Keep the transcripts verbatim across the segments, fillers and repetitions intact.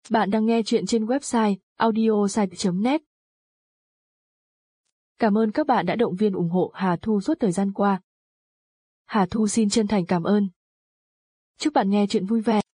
Bạn đang nghe chuyện trên website audiosite chấm net. Cảm ơn các bạn đã động viên ủng hộ Hà Thu suốt thời gian qua. Hà Thu xin chân thành cảm ơn. Chúc bạn nghe chuyện vui vẻ.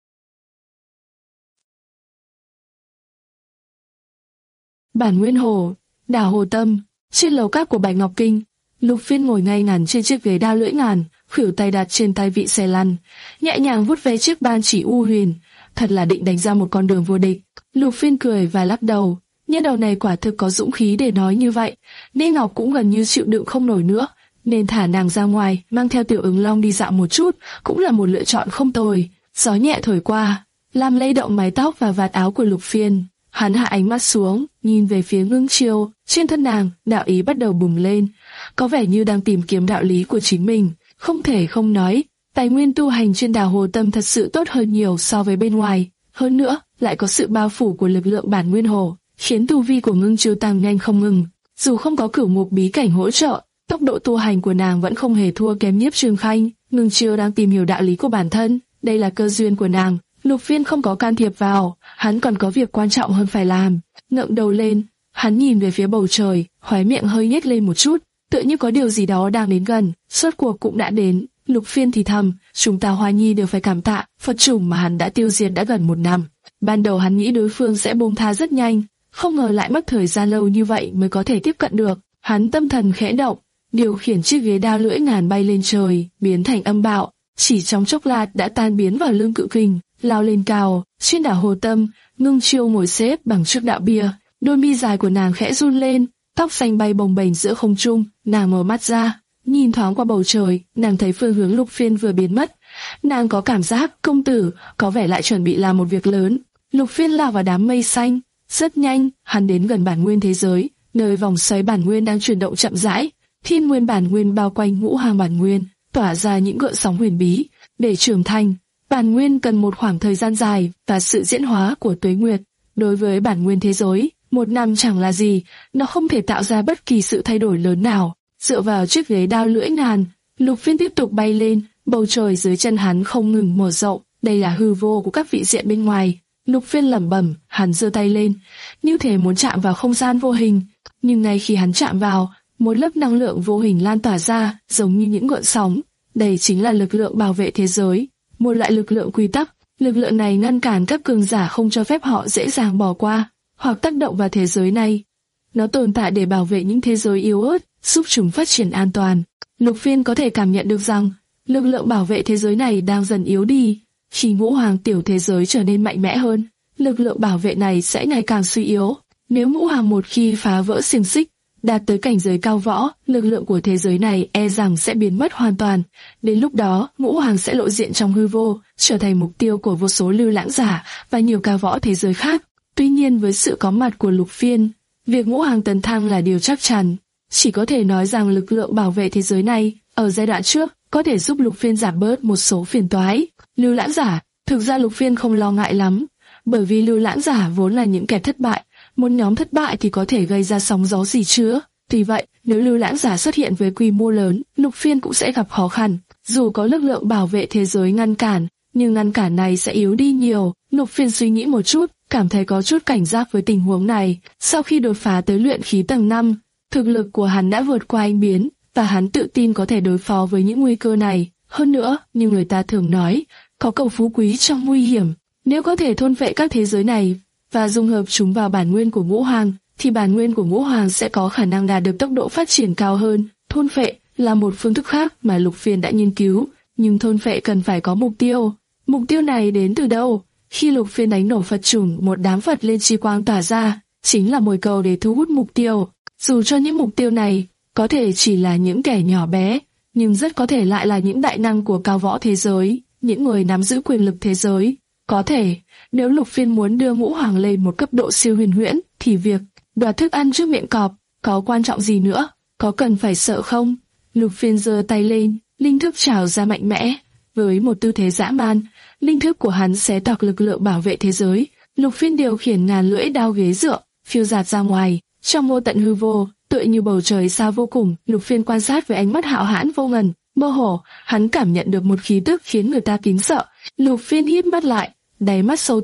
Bản Nguyên Hồ, đảo Hồ Tâm, trên lầu cát của Bạch Ngọc Kinh, Lục Phiên ngồi ngay ngắn trên chiếc ghế đao lưỡi ngàn, khuỷu tay đặt trên tay vị xe lăn, nhẹ nhàng vuốt ve chiếc ban chỉ u huyền, thật là định đánh ra một con đường vô địch. Lục Phiên cười và lắc đầu, nhân đầu này quả thực có dũng khí để nói như vậy. Ni Ngọc cũng gần như chịu đựng không nổi nữa, nên thả nàng ra ngoài, mang theo Tiểu Ứng Long đi dạo một chút, cũng là một lựa chọn không tồi. Gió nhẹ thổi qua, làm lay động mái tóc và vạt áo của Lục Phiên. Hắn hạ ánh mắt xuống, nhìn về phía Ngưng Chiêu, trên thân nàng, đạo ý bắt đầu bùng lên, có vẻ như đang tìm kiếm đạo lý của chính mình. Không thể không nói, tài nguyên tu hành trên đảo Hồ Tâm thật sự tốt hơn nhiều so với bên ngoài. Hơn nữa, lại có sự bao phủ của lực lượng bản nguyên hồ, khiến tu vi của Ngưng Chiêu tăng nhanh không ngừng. Dù không có cửu mục bí cảnh hỗ trợ, tốc độ tu hành của nàng vẫn không hề thua kém Nhiếp Trường Khanh. Ngưng Chiêu đang tìm hiểu đạo lý của bản thân, đây là cơ duyên của nàng. Lục Phiên không có can thiệp vào, hắn còn có việc quan trọng hơn phải làm. Ngẩng đầu lên, hắn nhìn về phía bầu trời, khóe miệng hơi nhếch lên một chút, tựa như có điều gì đó đang đến gần. Rốt cuộc cũng đã đến. Lục Phiên thì thầm, chúng ta Hoa Nhi đều phải cảm tạ Phật chủng mà hắn đã tiêu diệt đã gần một năm. Ban đầu hắn nghĩ đối phương sẽ buông tha rất nhanh, không ngờ lại mất thời gian lâu như vậy mới có thể tiếp cận được. Hắn tâm thần khẽ động, điều khiển chiếc ghế đao lưỡi ngàn bay lên trời, biến thành âm bạo, chỉ trong chốc lát đã tan biến vào lưng cự kình, lao lên cao. Trên đảo Hồ Tâm, Ngưng Chiêu ngồi xếp bằng trước đạo bia, đôi mi dài của nàng khẽ run lên, tóc xanh bay bồng bềnh giữa không trung. Nàng mở mắt ra, nhìn thoáng qua bầu trời, nàng thấy phương hướng Lục Phiên vừa biến mất. Nàng có cảm giác công tử có vẻ lại chuẩn bị làm một việc lớn. Lục Phiên lao vào đám mây xanh, rất nhanh hắn đến gần bản nguyên thế giới, nơi vòng xoáy bản nguyên đang chuyển động chậm rãi. Thiên nguyên bản nguyên bao quanh ngũ hàng bản nguyên, tỏa ra những gợn sóng huyền bí. Để trưởng thành, bản nguyên cần một khoảng thời gian dài và sự diễn hóa của tuế nguyệt. Đối với bản nguyên thế giới, một năm chẳng là gì, nó không thể tạo ra bất kỳ sự thay đổi lớn nào. Dựa vào chiếc ghế đao lưỡi ngàn, Lục Phiên tiếp tục bay lên, bầu trời dưới chân hắn không ngừng mở rộng, đây là hư vô của các vị diện bên ngoài. Lục Phiên lẩm bẩm, hắn giơ tay lên, như thể muốn chạm vào không gian vô hình, nhưng ngay khi hắn chạm vào, một lớp năng lượng vô hình lan tỏa ra, giống như những gợn sóng. Đây chính là lực lượng bảo vệ thế giới, một loại lực lượng quy tắc. Lực lượng này ngăn cản các cường giả không cho phép họ dễ dàng bỏ qua hoặc tác động vào thế giới này. Nó tồn tại để bảo vệ những thế giới yếu ớt, giúp chúng phát triển an toàn. Lục Phiên có thể cảm nhận được rằng lực lượng bảo vệ thế giới này đang dần yếu đi. Khi ngũ hoàng tiểu thế giới trở nên mạnh mẽ hơn, lực lượng bảo vệ này sẽ ngày càng suy yếu. Nếu ngũ hoàng một khi phá vỡ xiềng xích, đạt tới cảnh giới cao võ, lực lượng của thế giới này e rằng sẽ biến mất hoàn toàn. Đến lúc đó, ngũ hoàng sẽ lộ diện trong hư vô, trở thành mục tiêu của vô số lưu lãng giả và nhiều cao võ thế giới khác. Tuy nhiên với sự có mặt của Lục Phiên, việc ngũ hoàng tấn thăng là điều chắc chắn. Chỉ có thể nói rằng lực lượng bảo vệ thế giới này, ở giai đoạn trước, có thể giúp Lục Phiên giảm bớt một số phiền toái. Lưu lãng giả, thực ra Lục Phiên không lo ngại lắm, bởi vì lưu lãng giả vốn là những kẻ thất bại. Một nhóm thất bại thì có thể gây ra sóng gió gì chứ? Tuy vậy, nếu lưu lãng giả xuất hiện với quy mô lớn, Lục Phiên cũng sẽ gặp khó khăn. Dù có lực lượng bảo vệ thế giới ngăn cản, nhưng ngăn cản này sẽ yếu đi nhiều. Lục Phiên suy nghĩ một chút, cảm thấy có chút cảnh giác với tình huống này. Sau khi đột phá tới luyện khí tầng năm, thực lực của hắn đã vượt qua anh biến, và hắn tự tin có thể đối phó với những nguy cơ này. Hơn nữa, như người ta thường nói, có cầu phú quý trong nguy hiểm. Nếu có thể thôn phệ các thế giới này và dung hợp chúng vào bản nguyên của ngũ hoàng, thì bản nguyên của ngũ hoàng sẽ có khả năng đạt được tốc độ phát triển cao hơn. Thôn phệ là một phương thức khác mà Lục Phiên đã nghiên cứu, nhưng thôn phệ cần phải có mục tiêu. Mục tiêu này đến từ đâu? Khi Lục Phiên đánh nổ Phật chủng, một đám Phật lên chi quang tỏa ra, chính là mồi cầu để thu hút mục tiêu. Dù cho những mục tiêu này có thể chỉ là những kẻ nhỏ bé, nhưng rất có thể lại là những đại năng của cao võ thế giới, những người nắm giữ quyền lực thế giới. Có thể, nếu Lục Phiên muốn đưa ngũ hoàng lên một cấp độ siêu huyền huyễn, thì việc đoạt thức ăn trước miệng cọp có quan trọng gì nữa? Có cần phải sợ không? Lục Phiên giơ tay lên, linh thức trào ra mạnh mẽ, với một tư thế dã man. Linh thức của hắn xé toạc lực lượng bảo vệ thế giới. Lục Phiên điều khiển ngàn lưỡi đao ghế dựa, phiêu dạt ra ngoài, trong vô tận hư vô, tựa như bầu trời xa vô cùng. Lục Phiên quan sát với ánh mắt hạo hãn vô ngần, mơ hồ, hắn cảm nhận được một khí tức khiến người ta kính sợ. Lục Phiên híp mắt lại, đáy mắt sâu thẳm,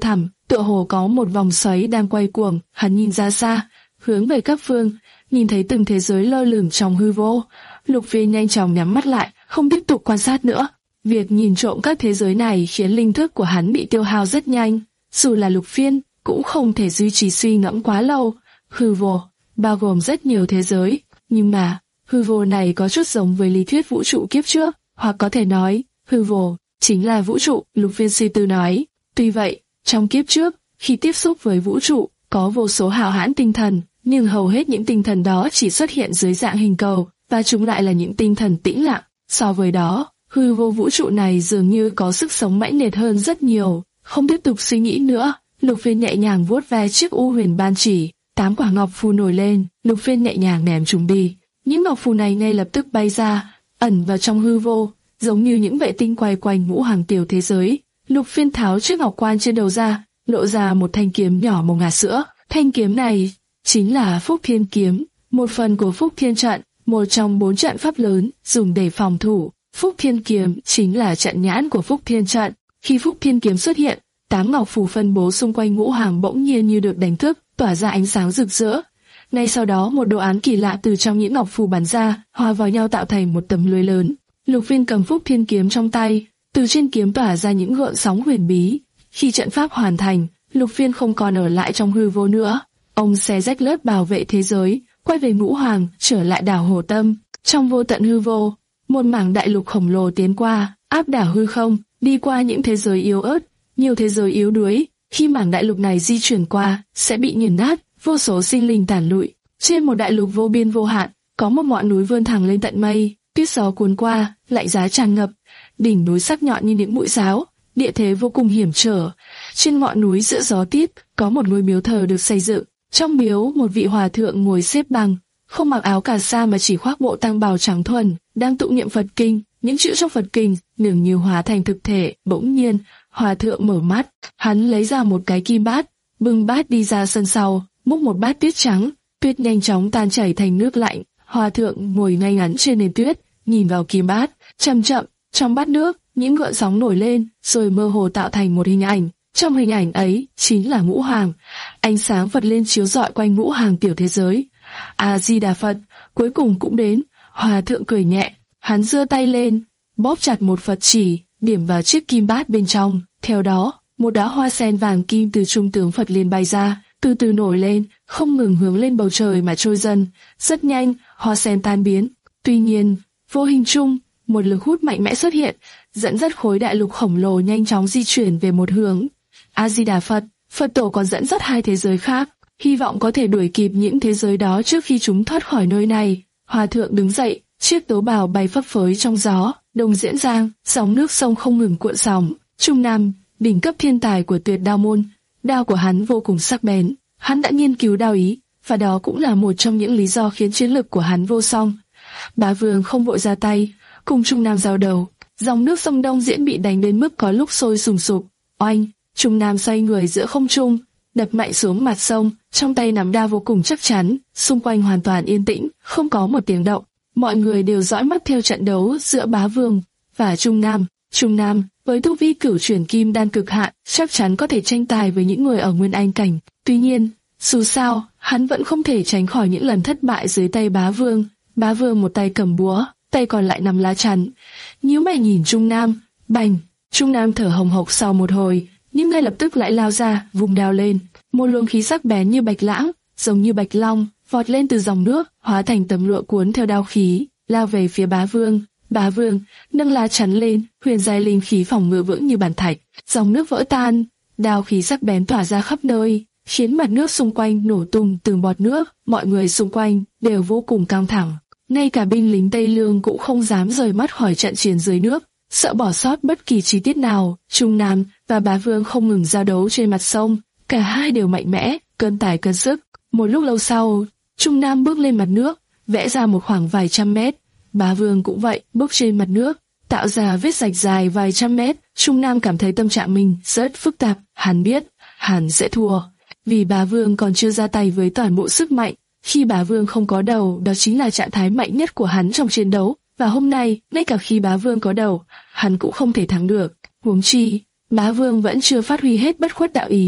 tựa hồ có một vòng xoáy đang quay cuồng. Hắn nhìn ra xa, hướng về các phương, nhìn thấy từng thế giới lơ lửng trong hư vô. Lục Phiên nhanh chóng nhắm mắt lại, không tiếp tục quan sát nữa. Việc nhìn trộm các thế giới này khiến linh thức của hắn bị tiêu hao rất nhanh. Dù là Lục Phiên, cũng không thể duy trì suy ngẫm quá lâu. Hư vô, bao gồm rất nhiều thế giới, nhưng mà, hư vô này có chút giống với lý thuyết vũ trụ kiếp trước, hoặc có thể nói, hư vô chính là vũ trụ, Lục Phiên suy tư nói. Tuy vậy, trong kiếp trước, khi tiếp xúc với vũ trụ, có vô số hào hãn tinh thần, nhưng hầu hết những tinh thần đó chỉ xuất hiện dưới dạng hình cầu, và chúng lại là những tinh thần tĩnh lặng. So với đó, hư vô vũ trụ này dường như có sức sống mãnh liệt hơn rất nhiều. Không tiếp tục suy nghĩ nữa, Lục Phiên nhẹ nhàng vuốt ve chiếc u huyền ban chỉ, tám quả ngọc phù nổi lên, Lục Phiên nhẹ nhàng ném chúng đi. Những ngọc phù này ngay lập tức bay ra, ẩn vào trong hư vô, giống như những vệ tinh quay quanh ngũ hoàng tiểu thế giới. Lục Phiên tháo chiếc ngọc quan trên đầu ra, lộ ra một thanh kiếm nhỏ màu ngà sữa. Thanh kiếm này chính là Phúc Thiên kiếm, một phần của Phúc Thiên trận, một trong bốn trận pháp lớn dùng để phòng thủ. Phúc Thiên kiếm chính là trận nhãn của Phúc Thiên trận. Khi Phúc Thiên kiếm xuất hiện, tám ngọc phù phân bố xung quanh ngũ hoàng bỗng nhiên như được đánh thức, tỏa ra ánh sáng rực rỡ. Ngay sau đó một đồ án kỳ lạ từ trong những ngọc phù bắn ra, hòa vào nhau tạo thành một tấm lưới lớn. Lục Phiên cầm Phúc Thiên kiếm trong tay, từ trên kiếm tỏa ra những gợn sóng huyền bí. Khi trận pháp hoàn thành, Lục Phiên không còn ở lại trong hư vô nữa. Ông xé rách lớp bảo vệ thế giới, quay về ngũ hoàng, trở lại đảo Hồ Tâm. Trong vô tận hư vô, một mảng đại lục khổng lồ tiến qua, áp đảo hư không, đi qua những thế giới yếu ớt, nhiều thế giới yếu đuối. Khi mảng đại lục này di chuyển qua, sẽ bị nghiền nát, vô số sinh linh tàn lụi. Trên một đại lục vô biên vô hạn, có một ngọn núi vươn thẳng lên tận mây, tuyết gió cuốn qua, lạnh giá tràn ngập, đỉnh núi sắc nhọn như những mũi giáo, địa thế vô cùng hiểm trở. Trên ngọn núi giữa gió tít, có một ngôi miếu thờ được xây dựng. Trong miếu, một vị hòa thượng ngồi xếp bằng, không mặc áo cà sa mà chỉ khoác bộ tang bào trắng thuần, đang tụng niệm Phật kinh. Những chữ trong Phật kinh dường như hóa thành thực thể. Bỗng nhiên, hòa thượng mở mắt, hắn lấy ra một cái kim bát, bưng bát đi ra sân sau, múc một bát tuyết trắng, tuyết nhanh chóng tan chảy thành nước lạnh. Hòa thượng ngồi ngay ngắn trên nền tuyết, nhìn vào kim bát, chậm chậm, trong bát nước, những gợn sóng nổi lên, rồi mơ hồ tạo thành một hình ảnh. Trong hình ảnh ấy chính là ngũ hoàng, ánh sáng Phật lên chiếu rọi quanh ngũ hoàng tiểu thế giới. A Di Đà Phật, cuối cùng cũng đến. Hòa thượng cười nhẹ, hắn giơ tay lên, bóp chặt một Phật chỉ, điểm vào chiếc kim bát bên trong. Theo đó, một đóa hoa sen vàng kim từ trung tướng Phật liền bay ra, từ từ nổi lên, không ngừng hướng lên bầu trời mà trôi dần. Rất nhanh, hoa sen tan biến. Tuy nhiên, vô hình chung, một lực hút mạnh mẽ xuất hiện, dẫn dắt khối đại lục khổng lồ nhanh chóng di chuyển về một hướng. A Di Đà Phật, Phật tổ còn dẫn dắt hai thế giới khác, hy vọng có thể đuổi kịp những thế giới đó trước khi chúng thoát khỏi nơi này. Hòa thượng đứng dậy, chiếc tố bào bay phấp phới trong gió, Đông Diễn Giang, sóng nước sông không ngừng cuộn sóng. Trung Nam, đỉnh cấp thiên tài của Tuyệt Đao môn, đao của hắn vô cùng sắc bén, hắn đã nghiên cứu đao ý, và đó cũng là một trong những lý do khiến chiến lực của hắn vô song. Bá Vương không vội ra tay, cùng Trung Nam giao đầu, dòng nước sông Đông Diễn bị đánh đến mức có lúc sôi sùng sục. Oanh, Trung Nam xoay người giữa không trung, đập mạnh xuống mặt sông, trong tay nắm đao vô cùng chắc chắn, xung quanh hoàn toàn yên tĩnh, không có một tiếng động. Mọi người đều dõi mắt theo trận đấu giữa Bá Vương và Trung Nam. Trung Nam, với tu vi cửu chuyển kim đan cực hạn, chắc chắn có thể tranh tài với những người ở Nguyên Anh cảnh. Tuy nhiên, dù sao, hắn vẫn không thể tránh khỏi những lần thất bại dưới tay Bá Vương. Bá Vương một tay cầm búa, tay còn lại nắm lá chắn. Nhíu mày nhìn Trung Nam, bành, Trung Nam thở hồng hộc sau một hồi, nhưng ngay lập tức lại lao ra, vùng đao lên. Một luồng khí sắc bén như bạch lãng, giống như bạch long, vọt lên từ dòng nước, hóa thành tấm lụa cuốn theo đao khí, lao về phía Bá Vương. Bá Vương nâng lá chắn lên, huyền giai linh khí phòng ngự vững như bàn thạch, dòng nước vỡ tan, đao khí sắc bén tỏa ra khắp nơi, khiến mặt nước xung quanh nổ tung từng bọt nước. Mọi người xung quanh đều vô cùng căng thẳng, ngay cả binh lính Tây Lương cũng không dám rời mắt khỏi trận chiến dưới nước, sợ bỏ sót bất kỳ chi tiết nào. Trung Nam và Bá Vương không ngừng giao đấu trên mặt sông, cả hai đều mạnh mẽ, cân tài cân sức. Một lúc lâu sau, Trung Nam bước lên mặt nước, vẽ ra một khoảng vài trăm mét. Bá Vương cũng vậy, bước trên mặt nước, tạo ra vết rạch dài vài trăm mét. Trung Nam cảm thấy tâm trạng mình rất phức tạp, hắn biết, hắn sẽ thua, vì Bá Vương còn chưa ra tay với toàn bộ sức mạnh. Khi Bá Vương không có đầu, đó chính là trạng thái mạnh nhất của hắn trong chiến đấu, và hôm nay, ngay cả khi Bá Vương có đầu, hắn cũng không thể thắng được. Huống chi, Bá Vương vẫn chưa phát huy hết bất khuất đạo ý,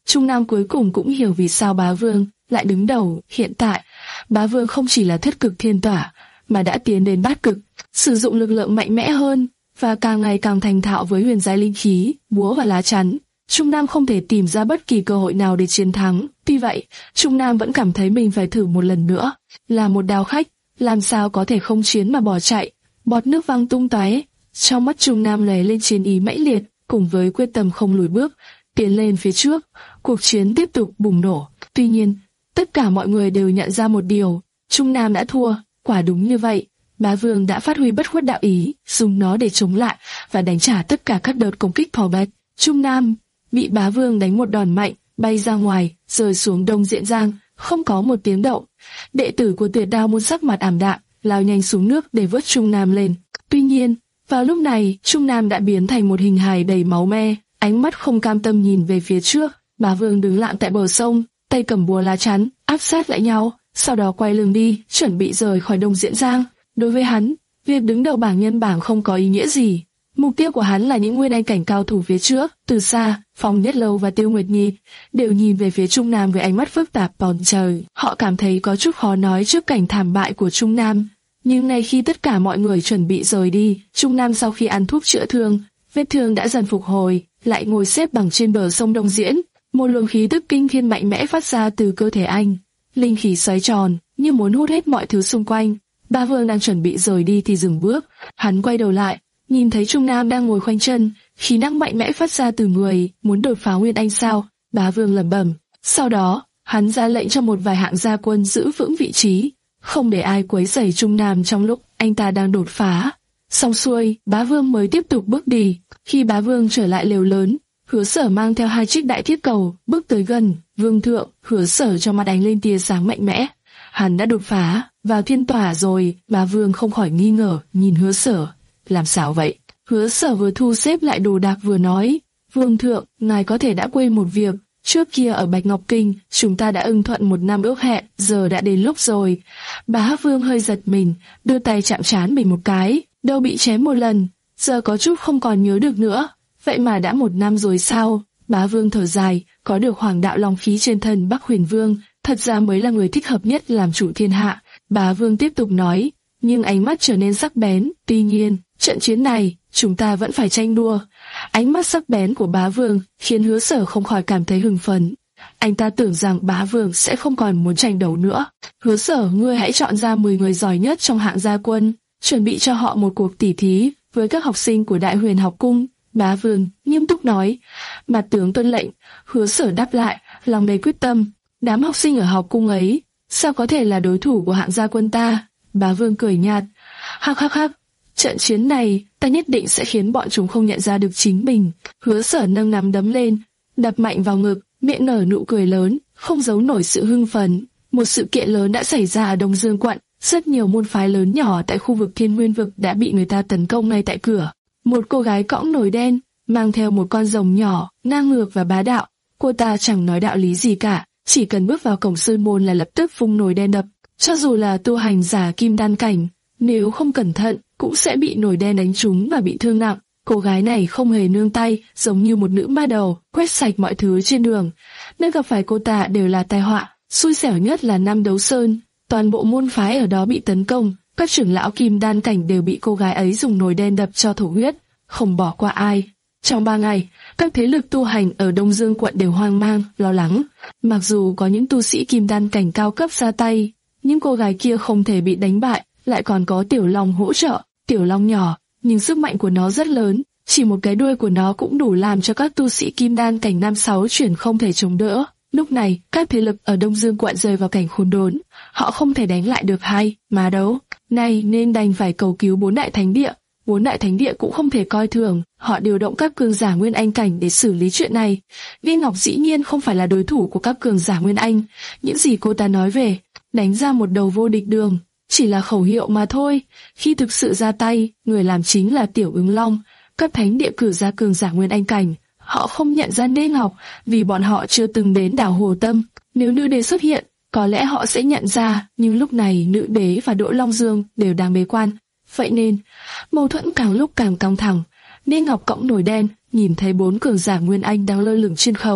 Trung Nam cuối cùng cũng hiểu vì sao Bá Vương lại đứng đầu. Hiện tại, Bá Vương không chỉ là thất cực thiên tỏa, mà đã tiến đến bát cực, sử dụng lực lượng mạnh mẽ hơn và càng ngày càng thành thạo với huyền giai linh khí, búa và lá chắn. Trung Nam không thể tìm ra bất kỳ cơ hội nào để chiến thắng. Tuy vậy, Trung Nam vẫn cảm thấy mình phải thử một lần nữa. Là một đao khách, làm sao có thể không chiến mà bỏ chạy? Bọt nước văng tung tóe. Trong mắt Trung Nam lóe lên chiến ý mãnh liệt, cùng với quyết tâm không lùi bước, tiến lên phía trước. Cuộc chiến tiếp tục bùng nổ. Tuy nhiên, tất cả mọi người đều nhận ra một điều: Trung Nam đã thua. Quả đúng như vậy, Bá Vương đã phát huy bất khuất đạo ý, dùng nó để chống lại và đánh trả tất cả các đợt công kích thò bét. Trung Nam bị Bá Vương đánh một đòn mạnh, bay ra ngoài, rơi xuống Đông Diễn Giang, không có một tiếng động. Đệ tử của Tuyệt Đao môn sắc mặt ảm đạm, lao nhanh xuống nước để vớt Trung Nam lên. Tuy nhiên, vào lúc này, Trung Nam đã biến thành một hình hài đầy máu me, ánh mắt không cam tâm nhìn về phía trước. Bá Vương đứng lặng tại bờ sông, tay cầm búa lá chắn, áp sát lại nhau, sau đó quay lưng đi, chuẩn bị rời khỏi Đông Diễn Giang. Đối với hắn, việc đứng đầu bảng nhân bảng không có ý nghĩa gì. Mục tiêu của hắn là những nguyên anh cảnh cao thủ phía trước. Từ xa, Phong Nhất Lâu và Tiêu Nguyệt Nhi đều nhìn về phía Trung Nam với ánh mắt phức tạp bòn trời. Họ cảm thấy có chút khó nói trước cảnh thảm bại của Trung Nam. Nhưng ngay khi tất cả mọi người chuẩn bị rời đi, Trung Nam sau khi ăn thuốc chữa thương, vết thương đã dần phục hồi, lại ngồi xếp bằng trên bờ sông Đông Diễn. Một luồng khí tức kinh thiên mạnh mẽ phát ra từ cơ thể anh, linh khí xoáy tròn, như muốn hút hết mọi thứ xung quanh. Bá Vương đang chuẩn bị rời đi thì dừng bước, hắn quay đầu lại, nhìn thấy Trung Nam đang ngồi khoanh chân, khí năng mạnh mẽ phát ra từ người, muốn đột phá nguyên anh sao? Bá Vương lẩm bẩm. Sau đó, hắn ra lệnh cho một vài hạng gia quân giữ vững vị trí, không để ai quấy rầy Trung Nam trong lúc anh ta đang đột phá. Xong xuôi, Bá Vương mới tiếp tục bước đi. Khi Bá Vương trở lại lều lớn, Hứa Sở mang theo hai chiếc đại thiết cầu, bước tới gần. Vương thượng, Hứa Sở trong mắt ánh lên tia sáng mạnh mẽ. Hắn đã đột phá, vào thiên tỏa rồi. Bá Vương không khỏi nghi ngờ, nhìn Hứa Sở. Làm sao vậy? Hứa Sở vừa thu xếp lại đồ đạc vừa nói, Vương thượng, ngài có thể đã quên một việc. Trước kia ở Bạch Ngọc Kinh, chúng ta đã ưng thuận một năm ước hẹn, giờ đã đến lúc rồi. Bá Vương hơi giật mình, đưa tay chạm trán mình một cái, đâu bị chém một lần, giờ có chút không còn nhớ được nữa. Vậy mà đã một năm rồi sao? Bá Vương thở dài, có được hoàng đạo long khí trên thân Bắc Huyền Vương, thật ra mới là người thích hợp nhất làm chủ thiên hạ. Bá Vương tiếp tục nói, nhưng ánh mắt trở nên sắc bén. Tuy nhiên, trận chiến này, chúng ta vẫn phải tranh đua. Ánh mắt sắc bén của Bá Vương khiến Hứa Sở không khỏi cảm thấy hưng phấn. Anh ta tưởng rằng Bá Vương sẽ không còn muốn tranh đấu nữa. Hứa Sở, ngươi hãy chọn ra mười người giỏi nhất trong hạng gia quân, chuẩn bị cho họ một cuộc tỉ thí với các học sinh của Đại Huyền học cung. Bá Vương nghiêm túc nói. Mặt tướng tuân lệnh. Hứa Sở đáp lại, lòng đầy quyết tâm. Đám học sinh ở học cung ấy, sao có thể là đối thủ của hạng gia quân ta? Bá Vương cười nhạt. Hắc hắc hắc. Trận chiến này, ta nhất định sẽ khiến bọn chúng không nhận ra được chính mình. Hứa Sở nâng nắm đấm lên, đập mạnh vào ngực, miệng nở nụ cười lớn, không giấu nổi sự hưng phấn. Một sự kiện lớn đã xảy ra ở Đông Dương quận, rất nhiều môn phái lớn nhỏ tại khu vực Thiên Nguyên vực đã bị người ta tấn công ngay tại cửa. Một cô gái cõng nồi đen, mang theo một con rồng nhỏ, ngang ngược và bá đạo. Cô ta chẳng nói đạo lý gì cả, chỉ cần bước vào cổng sơn môn là lập tức vung nồi đen đập. Cho dù là tu hành giả kim đan cảnh, nếu không cẩn thận, cũng sẽ bị nồi đen đánh trúng và bị thương nặng. Cô gái này không hề nương tay, giống như một nữ ma đầu, quét sạch mọi thứ trên đường. Nơi gặp phải cô ta đều là tai họa, xui xẻo nhất là Nam Đấu Sơn. Toàn bộ môn phái ở đó bị tấn công, các trưởng lão kim đan cảnh đều bị cô gái ấy dùng nồi đen đập cho thổ huyết, không bỏ qua ai. Trong ba ngày, các thế lực tu hành ở Đông Dương quận đều hoang mang, lo lắng. Mặc dù có những tu sĩ kim đan cảnh cao cấp ra tay, nhưng cô gái kia không thể bị đánh bại, lại còn có Tiểu Long hỗ trợ. Tiểu Long nhỏ, nhưng sức mạnh của nó rất lớn, chỉ một cái đuôi của nó cũng đủ làm cho các tu sĩ kim đan cảnh năm sáu chuyển không thể chống đỡ. Lúc này, các thế lực ở Đông Dương quận rơi vào cảnh khốn đốn, họ không thể đánh lại được hai mà đấu này nên đành phải cầu cứu bốn đại thánh địa. Bốn đại thánh địa cũng không thể coi thường, họ điều động các cường giả nguyên anh cảnh để xử lý chuyện này. Viên Ngọc dĩ nhiên không phải là đối thủ của các cường giả nguyên anh, những gì cô ta nói về đánh ra một đầu vô địch đường chỉ là khẩu hiệu mà thôi. Khi thực sự ra tay, người làm chính là Tiểu Ứng Long. Các thánh địa cử ra cường giả nguyên anh cảnh, họ không nhận ra Đê Ngọc vì bọn họ chưa từng đến đảo Hồ Tâm. Nếu nữ đế xuất hiện, có lẽ họ sẽ nhận ra, nhưng lúc này nữ đế và Đỗ Long Dương đều đang bế quan. Vậy nên, mâu thuẫn càng lúc càng căng thẳng. Đê Ngọc cõng nồi đen, nhìn thấy bốn cường giả nguyên anh đang lơ lửng trên không. Cô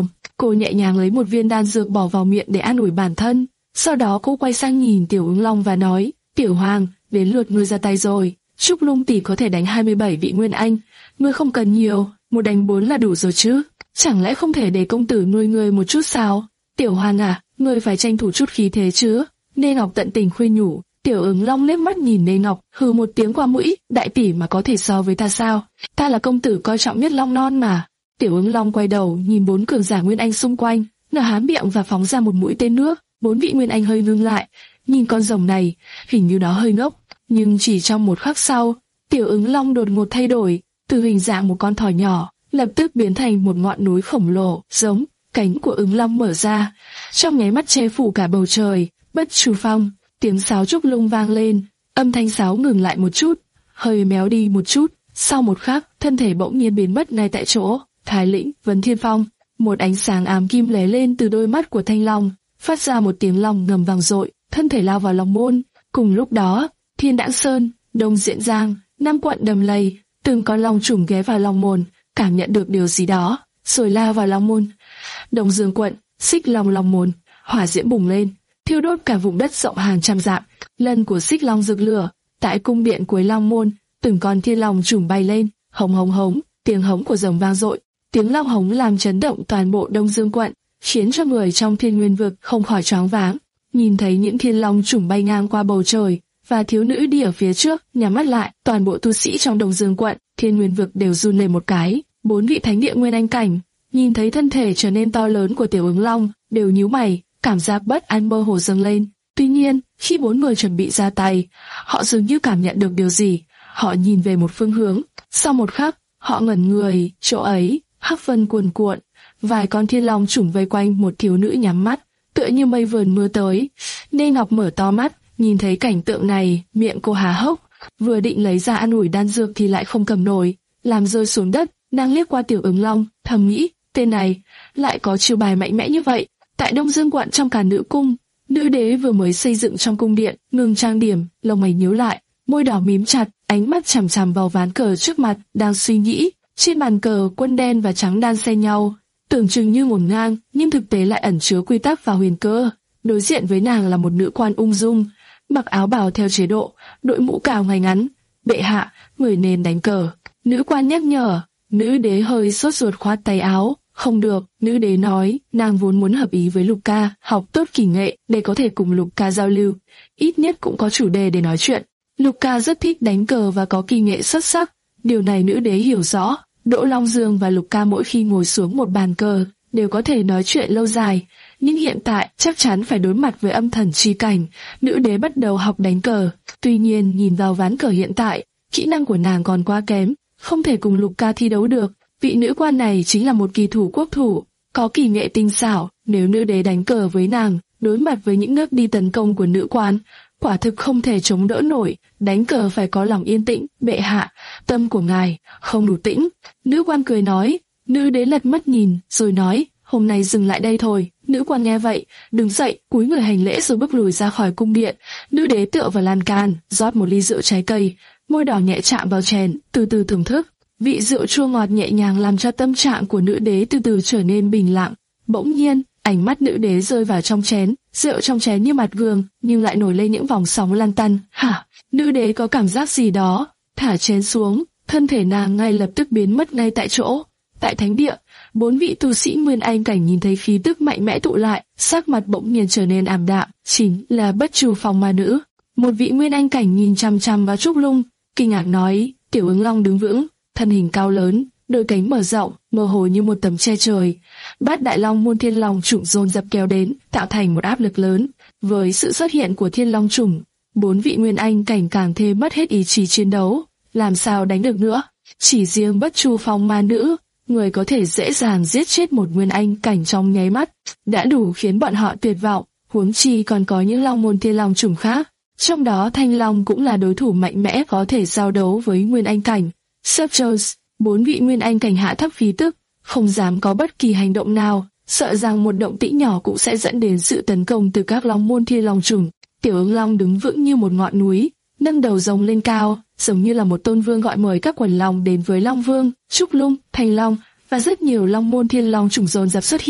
Cô nhẹ nhàng lấy một viên đan dược bỏ vào miệng để an ủi bản thân. Sau đó cô quay sang nhìn Tiểu Ứng Long và nói, Tiểu Hoàng, đến lượt ngươi ra tay rồi. Trúc Lung tỷ có thể đánh hai mươi bảy vị nguyên anh, ngươi không cần nhiều, một đánh bốn là đủ rồi chứ. Chẳng lẽ không thể để công tử nuôi ngươi một chút sao? Tiểu Hoàng à, ngươi phải tranh thủ chút khí thế chứ. Nê Ngọc tận tình khuyên nhủ. Tiểu Ứng Long liếc mắt nhìn Nê Ngọc, hừ một tiếng qua mũi, đại tỷ mà có thể so với ta sao? Ta là công tử coi trọng nhất Long Non mà. Tiểu Ứng Long quay đầu nhìn bốn cường giả nguyên anh xung quanh, nở há miệng và phóng ra một mũi tên nước. Bốn vị nguyên anh hơi ngưng lại, nhìn con rồng này, hình như nó hơi ngốc. Nhưng chỉ trong một khắc sau, Tiểu Ứng Long đột ngột thay đổi, từ hình dạng một con thỏ nhỏ, lập tức biến thành một ngọn núi khổng lồ, giống. Cánh của Ứng Long mở ra, trong nháy mắt che phủ cả bầu trời. Bất Chu Phong, tiếng sáo Trúc Lung vang lên, âm thanh sáo ngừng lại một chút, hơi méo đi một chút. Sau một khắc, thân thể bỗng nhiên biến mất ngay tại chỗ. Thái Lĩnh, Vấn Thiên Phong, một ánh sáng ám kim lóe lên từ đôi mắt của Thanh Long, phát ra một tiếng long ngầm vang dội, thân thể lao vào Long Môn. Cùng lúc đó, Thiên Đãng Sơn, Đông Diễn Giang, năm quận đầm lầy, từng con long trùng ghé vào Long Môn, cảm nhận được điều gì đó, rồi lao vào Long Môn. Đông Dương quận, Xích Long Long Môn, hỏa diễm bùng lên, thiêu đốt cả vùng đất rộng hàng trăm dặm. Lân của Xích Long rực lửa, tại cung điện cuối Long Môn, từng con thiên long trùng bay lên, hống hống hống, tiếng hống của rồng vang dội, tiếng long hống làm chấn động toàn bộ Đông Dương quận, khiến cho người trong Thiên Nguyên vực không khỏi choáng váng. Nhìn thấy những thiên long trùng bay ngang qua bầu trời, và thiếu nữ đi ở phía trước, nhắm mắt lại, toàn bộ tu sĩ trong Đông Dương quận, Thiên Nguyên vực đều run lên một cái. Bốn vị thánh địa nguyên anh cảnh, nhìn thấy thân thể trở nên to lớn của Tiểu Ứng Long, đều nhíu mày, cảm giác bất an mơ hồ dâng lên. Tuy nhiên, khi bốn người chuẩn bị ra tay, họ dường như cảm nhận được điều gì. Họ nhìn về một phương hướng. Sau một khắc, họ ngẩn người. Chỗ ấy, hắc vân cuồn cuộn, vài con thiên long trùng vây quanh một thiếu nữ nhắm mắt, tựa như mây vờn mưa tới. Nê Ngọc mở to mắt, nhìn thấy cảnh tượng này, miệng cô há hốc, vừa định lấy ra ăn ủi đan dược thì lại không cầm nổi, làm rơi xuống đất. Nàng liếc qua Tiểu Ứng Long, thầm nghĩ, tên này lại có chiêu bài mạnh mẽ như vậy. Tại Đông Dương quận trong cả nữ cung, nữ đế vừa mới xây dựng trong cung điện, ngừng trang điểm, lông mày nhíu lại, môi đỏ mím chặt, ánh mắt chằm chằm vào ván cờ trước mặt, đang suy nghĩ. Trên bàn cờ, quân đen và trắng đan xen nhau, tưởng chừng như ngổn ngang, nhưng thực tế lại ẩn chứa quy tắc và huyền cơ. Đối diện với nàng là một nữ quan ung dung, mặc áo bào theo chế độ, đội mũ cào ngay ngắn. Bệ hạ, người nên đánh cờ. Nữ quan nhắc nhở. Nữ đế hơi sốt ruột khoát tay áo. Không được, nữ đế nói, nàng vốn muốn hợp ý với Lục Ca, học tốt kỹ nghệ để có thể cùng Lục Ca giao lưu, ít nhất cũng có chủ đề để nói chuyện. Lục Ca rất thích đánh cờ và có kỳ nghệ xuất sắc, điều này nữ đế hiểu rõ. Đỗ Long Dương và Lục Ca mỗi khi ngồi xuống một bàn cờ đều có thể nói chuyện lâu dài, nhưng hiện tại chắc chắn phải đối mặt với âm thần chi cảnh. Nữ đế bắt đầu học đánh cờ, tuy nhiên nhìn vào ván cờ hiện tại, kỹ năng của nàng còn quá kém, không thể cùng Lục Ca thi đấu được. Vị nữ quan này chính là một kỳ thủ quốc thủ, có kỳ nghệ tinh xảo. Nếu nữ đế đánh cờ với nàng, đối mặt với những nước đi tấn công của nữ quan, quả thực không thể chống đỡ nổi. Đánh cờ phải có lòng yên tĩnh, bệ hạ, tâm của ngài không đủ tĩnh. Nữ quan cười nói. Nữ đế lật mắt nhìn, rồi nói, hôm nay dừng lại đây thôi. Nữ quan nghe vậy, đứng dậy, cúi người hành lễ rồi bước lùi ra khỏi cung điện. Nữ đế tựa vào lan can, rót một ly rượu trái cây, môi đỏ nhẹ chạm vào chén, từ từ thưởng thức. Vị rượu chua ngọt nhẹ nhàng làm cho tâm trạng của nữ đế từ từ trở nên bình lặng. Bỗng nhiên, ánh mắt nữ đế rơi vào trong chén, rượu trong chén như mặt gương, nhưng lại nổi lên những vòng sóng lăn tăn. Hả? Nữ đế có cảm giác gì đó, thả chén xuống, thân thể nàng ngay lập tức biến mất ngay tại chỗ. Tại thánh địa, bốn vị tu sĩ nguyên anh cảnh nhìn thấy khí tức mạnh mẽ tụ lại, sắc mặt bỗng nhiên trở nên ảm đạm, chính là Bất Chu Phong ma nữ. Một vị nguyên anh cảnh nhìn chằm chằm vào Trúc Lung, kinh ngạc nói, Tiểu Ứng Long đứng vững, thân hình cao lớn, đôi cánh mở rộng, mơ hồ như một tấm che trời. Bát Đại Long muôn thiên long trùng dồn dập kéo đến, tạo thành một áp lực lớn. Với sự xuất hiện của thiên long trùng, bốn vị nguyên anh cảnh càng thêm mất hết ý chí chiến đấu, làm sao đánh được nữa. Chỉ riêng Bất Chu Phong ma nữ, người có thể dễ dàng giết chết một nguyên anh cảnh trong nháy mắt, đã đủ khiến bọn họ tuyệt vọng, huống chi còn có những long môn thiên long trùng khác. Trong đó Thanh Long cũng là đối thủ mạnh mẽ có thể giao đấu với nguyên anh cảnh. Subjos, bốn vị nguyên anh cảnh hạ thấp khí tức, không dám có bất kỳ hành động nào, sợ rằng một động tĩnh nhỏ cũng sẽ dẫn đến sự tấn công từ các long môn thiên long trùng. Tiểu Ứng Long đứng vững như một ngọn núi, nâng đầu rồng lên cao, giống như là một tôn vương gọi mời các quần long đến với Long Vương. Trúc Lung, Thanh Long và rất nhiều long môn thiên long trùng dồn dập xuất hiện,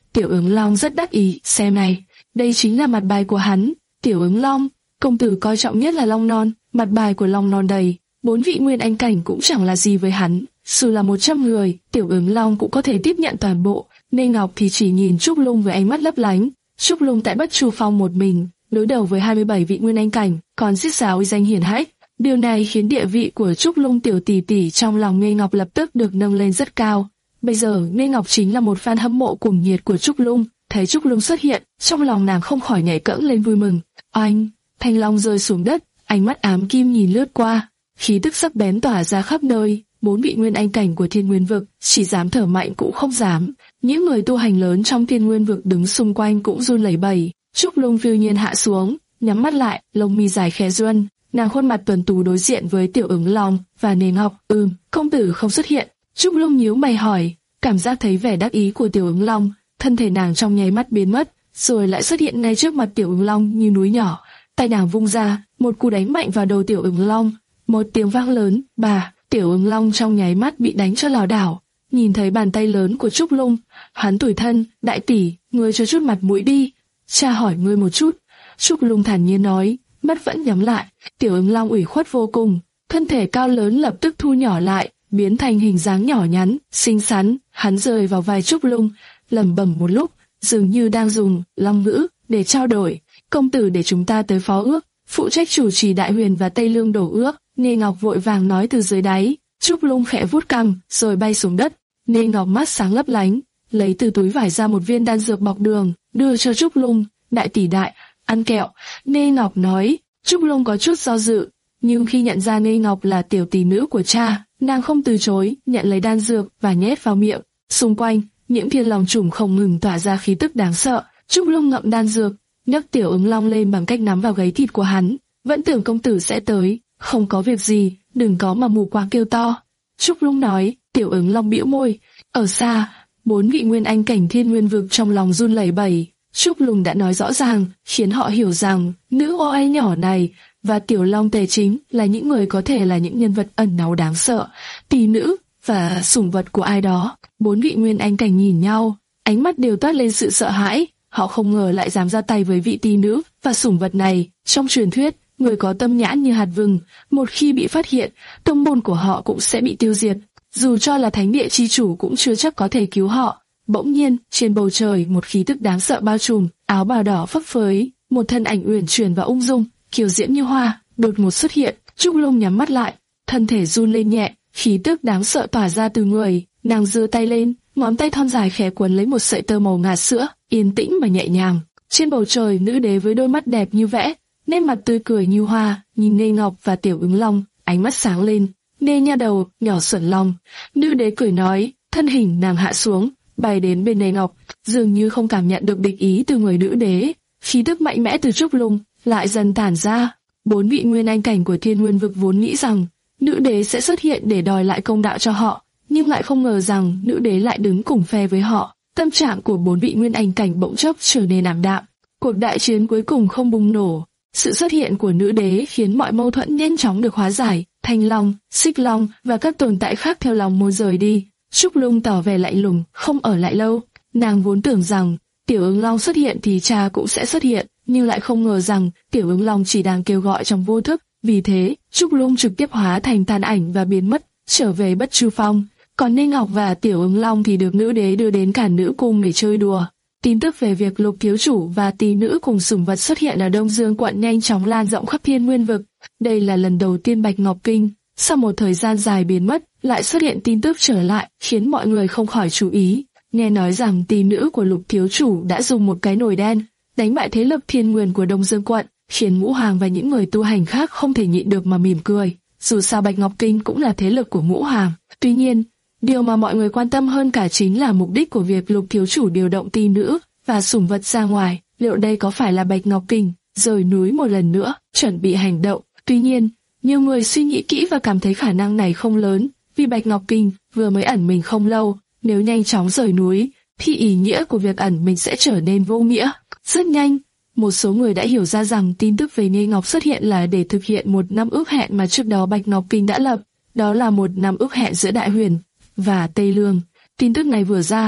Tiểu Ứng Long rất đắc ý, xem này, đây chính là mặt bài của hắn. Tiểu Ứng Long, công tử coi trọng nhất là long non, mặt bài của long non đầy, bốn vị nguyên anh cảnh cũng chẳng là gì với hắn. Dù là một trăm người, Tiểu Ứng Long cũng có thể tiếp nhận toàn bộ. Nê Ngọc thì chỉ nhìn Trúc Lung với ánh mắt lấp lánh. Trúc Lung tại Bất Chu Phong một mình, đối đầu với hai mươi bảy vị nguyên anh cảnh, còn giết giáo uy danh hiển hách. Điều này khiến địa vị của Trúc Lung tiểu tỷ tỷ trong lòng Nê Ngọc lập tức được nâng lên rất cao. Bây giờ Nê Ngọc chính là một fan hâm mộ cuồng nhiệt của Trúc Lung. Thấy Trúc Lung xuất hiện, trong lòng nàng không khỏi nhảy cẫng lên vui mừng. Oanh, thanh long rơi xuống đất, ánh mắt ám kim nhìn lướt qua, khí tức sắc bén tỏa ra khắp nơi. Bốn vị nguyên anh cảnh của Thiên Nguyên vực chỉ dám thở mạnh cũng không dám. Những người tu hành lớn trong Thiên Nguyên vực đứng xung quanh cũng run lẩy bẩy. Trúc Lung phiêu nhiên hạ xuống, nhắm mắt lại, lông mi dài khẽ run. Nàng khuôn mặt tuấn tú đối diện với Tiểu Ứng Long và Nê Ngọc. Ừm, công tử không xuất hiện. Trúc Lung nhíu mày hỏi, cảm giác thấy vẻ đắc ý của Tiểu Ứng Long, thân thể nàng trong nháy mắt biến mất, rồi lại xuất hiện ngay trước mặt Tiểu Ứng Long như núi nhỏ. Tay nàng vung ra, một cú đánh mạnh vào đầu Tiểu Ứng Long. Một tiếng vang lớn, bà, Tiểu Ứng Long trong nháy mắt bị đánh cho lảo đảo. Nhìn thấy bàn tay lớn của Trúc Lung, hắn tủi thân, đại tỷ, ngươi cho chút mặt mũi đi, cha hỏi ngươi một chút. Trúc Lung thản nhiên nói, mắt vẫn nhắm lại. Tiểu Ứng Long ủy khuất vô cùng, thân thể cao lớn lập tức thu nhỏ lại, biến thành hình dáng nhỏ nhắn, xinh xắn. Hắn rơi vào vai Trúc Lung, lẩm bẩm một lúc, dường như đang dùng long ngữ để trao đổi. Công tử để chúng ta tới phó ước, phụ trách chủ trì Đại Huyền và Tây Lương đổ ước. Nê Ngọc vội vàng nói từ dưới đáy. Trúc Lung khẽ vuốt cằm, rồi bay xuống đất. Nê Ngọc mắt sáng lấp lánh, lấy từ túi vải ra một viên đan dược bọc đường, đưa cho Trúc Lung. Đại tỷ đại, ăn kẹo. Nê Ngọc nói. Trúc Lung có chút do dự, nhưng khi nhận ra Nê Ngọc là tiểu tỷ nữ của cha, nàng không từ chối, nhận lấy đan dược và nhét vào miệng. Xung quanh, những thiên lòng trùng không ngừng tỏa ra khí tức đáng sợ. Trúc Lung ngậm đan dược, nhấc Tiểu Ứng Long lên bằng cách nắm vào gáy thịt của hắn. Vẫn tưởng công tử sẽ tới, không có việc gì, đừng có mà mù quáng kêu to. Trúc Lung nói. Tiểu Ứng Long bĩu môi. Ở xa, bốn vị nguyên anh cảnh Thiên Nguyên vực trong lòng run lẩy bẩy. Trúc Lung đã nói rõ ràng, khiến họ hiểu rằng nữ oai nhỏ này và Tiểu Long Tề chính là những người có thể là những nhân vật ẩn náu đáng sợ, tỷ nữ và sủng vật của ai đó. Bốn vị nguyên anh cảnh nhìn nhau, ánh mắt đều toát lên sự sợ hãi. Họ không ngờ lại dám ra tay với vị tỷ nữ và sủng vật này. Trong truyền thuyết, người có tâm nhãn như hạt vừng, một khi bị phát hiện, tông môn của họ cũng sẽ bị tiêu diệt. Dù cho là thánh địa chi chủ cũng chưa chắc có thể cứu họ. Bỗng nhiên, trên bầu trời một khí tức đáng sợ bao trùm, áo bào đỏ phấp phới, một thân ảnh uyển chuyển và ung dung, kiều diễm như hoa, đột ngột xuất hiện. Trúc Lung nhắm mắt lại, thân thể run lên nhẹ, khí tức đáng sợ tỏa ra từ người. Nàng giơ tay lên, ngón tay thon dài khẽ quấn lấy một sợi tơ màu ngà sữa, yên tĩnh mà nhẹ nhàng. Trên bầu trời, nữ đế với đôi mắt đẹp như vẽ, nét mặt tươi cười như hoa, nhìn Nê Ngọc và Tiểu Ứng Long, ánh mắt sáng lên. Nê nha đầu, nhỏ Xuẩn Long. Nữ đế cười nói, thân hình nàng hạ xuống, bay đến bên Nê Ngọc, dường như không cảm nhận được địch ý từ người nữ đế. Khí tức mạnh mẽ từ Trúc Lung lại dần tản ra. Bốn vị nguyên anh cảnh của Thiên Nguyên vực vốn nghĩ rằng nữ đế sẽ xuất hiện để đòi lại công đạo cho họ, nhưng lại không ngờ rằng nữ đế lại đứng cùng phe với họ. Tâm trạng của bốn vị nguyên anh cảnh bỗng chốc trở nên ảm đạm. Cuộc đại chiến cuối cùng không bùng nổ. Sự xuất hiện của nữ đế khiến mọi mâu thuẫn nhanh chóng được hóa giải. Thanh Long, Xích Long và các tồn tại khác theo lòng môn rời đi. Trúc Lung tỏ vẻ lạnh lùng, không ở lại lâu. Nàng vốn tưởng rằng Tiểu Ứng Long xuất hiện thì cha cũng sẽ xuất hiện, nhưng lại không ngờ rằng Tiểu Ứng Long chỉ đang kêu gọi trong vô thức. Vì thế, Trúc Lung trực tiếp hóa thành tàn ảnh và biến mất, trở về Bất Chu Phong. Còn Nê Ngọc và Tiểu Ứng Long thì được nữ đế đưa đến Cản Nữ Cung để chơi đùa. Tin tức về việc Lục thiếu chủ và tỷ nữ cùng sủng vật xuất hiện ở Đông Dương quận nhanh chóng lan rộng khắp Thiên Nguyên vực. Đây là lần đầu tiên Bạch Ngọc Kinh, sau một thời gian dài biến mất, lại xuất hiện tin tức trở lại, khiến mọi người không khỏi chú ý. Nghe nói rằng tỷ nữ của Lục thiếu chủ đã dùng một cái nồi đen đánh bại thế lực Thiên Nguyên của Đông Dương quận, khiến Ngũ Hoàng và những người tu hành khác không thể nhịn được mà mỉm cười. Dù sao Bạch Ngọc Kinh cũng là thế lực của Ngũ Hoàng. Tuy nhiên, điều mà mọi người quan tâm hơn cả chính là mục đích của việc Lục thiếu chủ điều động tỷ nữ và sủng vật ra ngoài. Liệu đây có phải là Bạch Ngọc Kinh rời núi một lần nữa, chuẩn bị hành động? Tuy nhiên, nhiều người suy nghĩ kỹ và cảm thấy khả năng này không lớn, vì Bạch Ngọc Kinh vừa mới ẩn mình không lâu, nếu nhanh chóng rời núi, thì ý nghĩa của việc ẩn mình sẽ trở nên vô nghĩa. Rất nhanh, một số người đã hiểu ra rằng tin tức về Nê Ngọc xuất hiện là để thực hiện một năm ước hẹn mà trước đó Bạch Ngọc Kinh đã lập, đó là một năm ước hẹn giữa Đại Huyền và Tây Lương. Tin tức này vừa ra,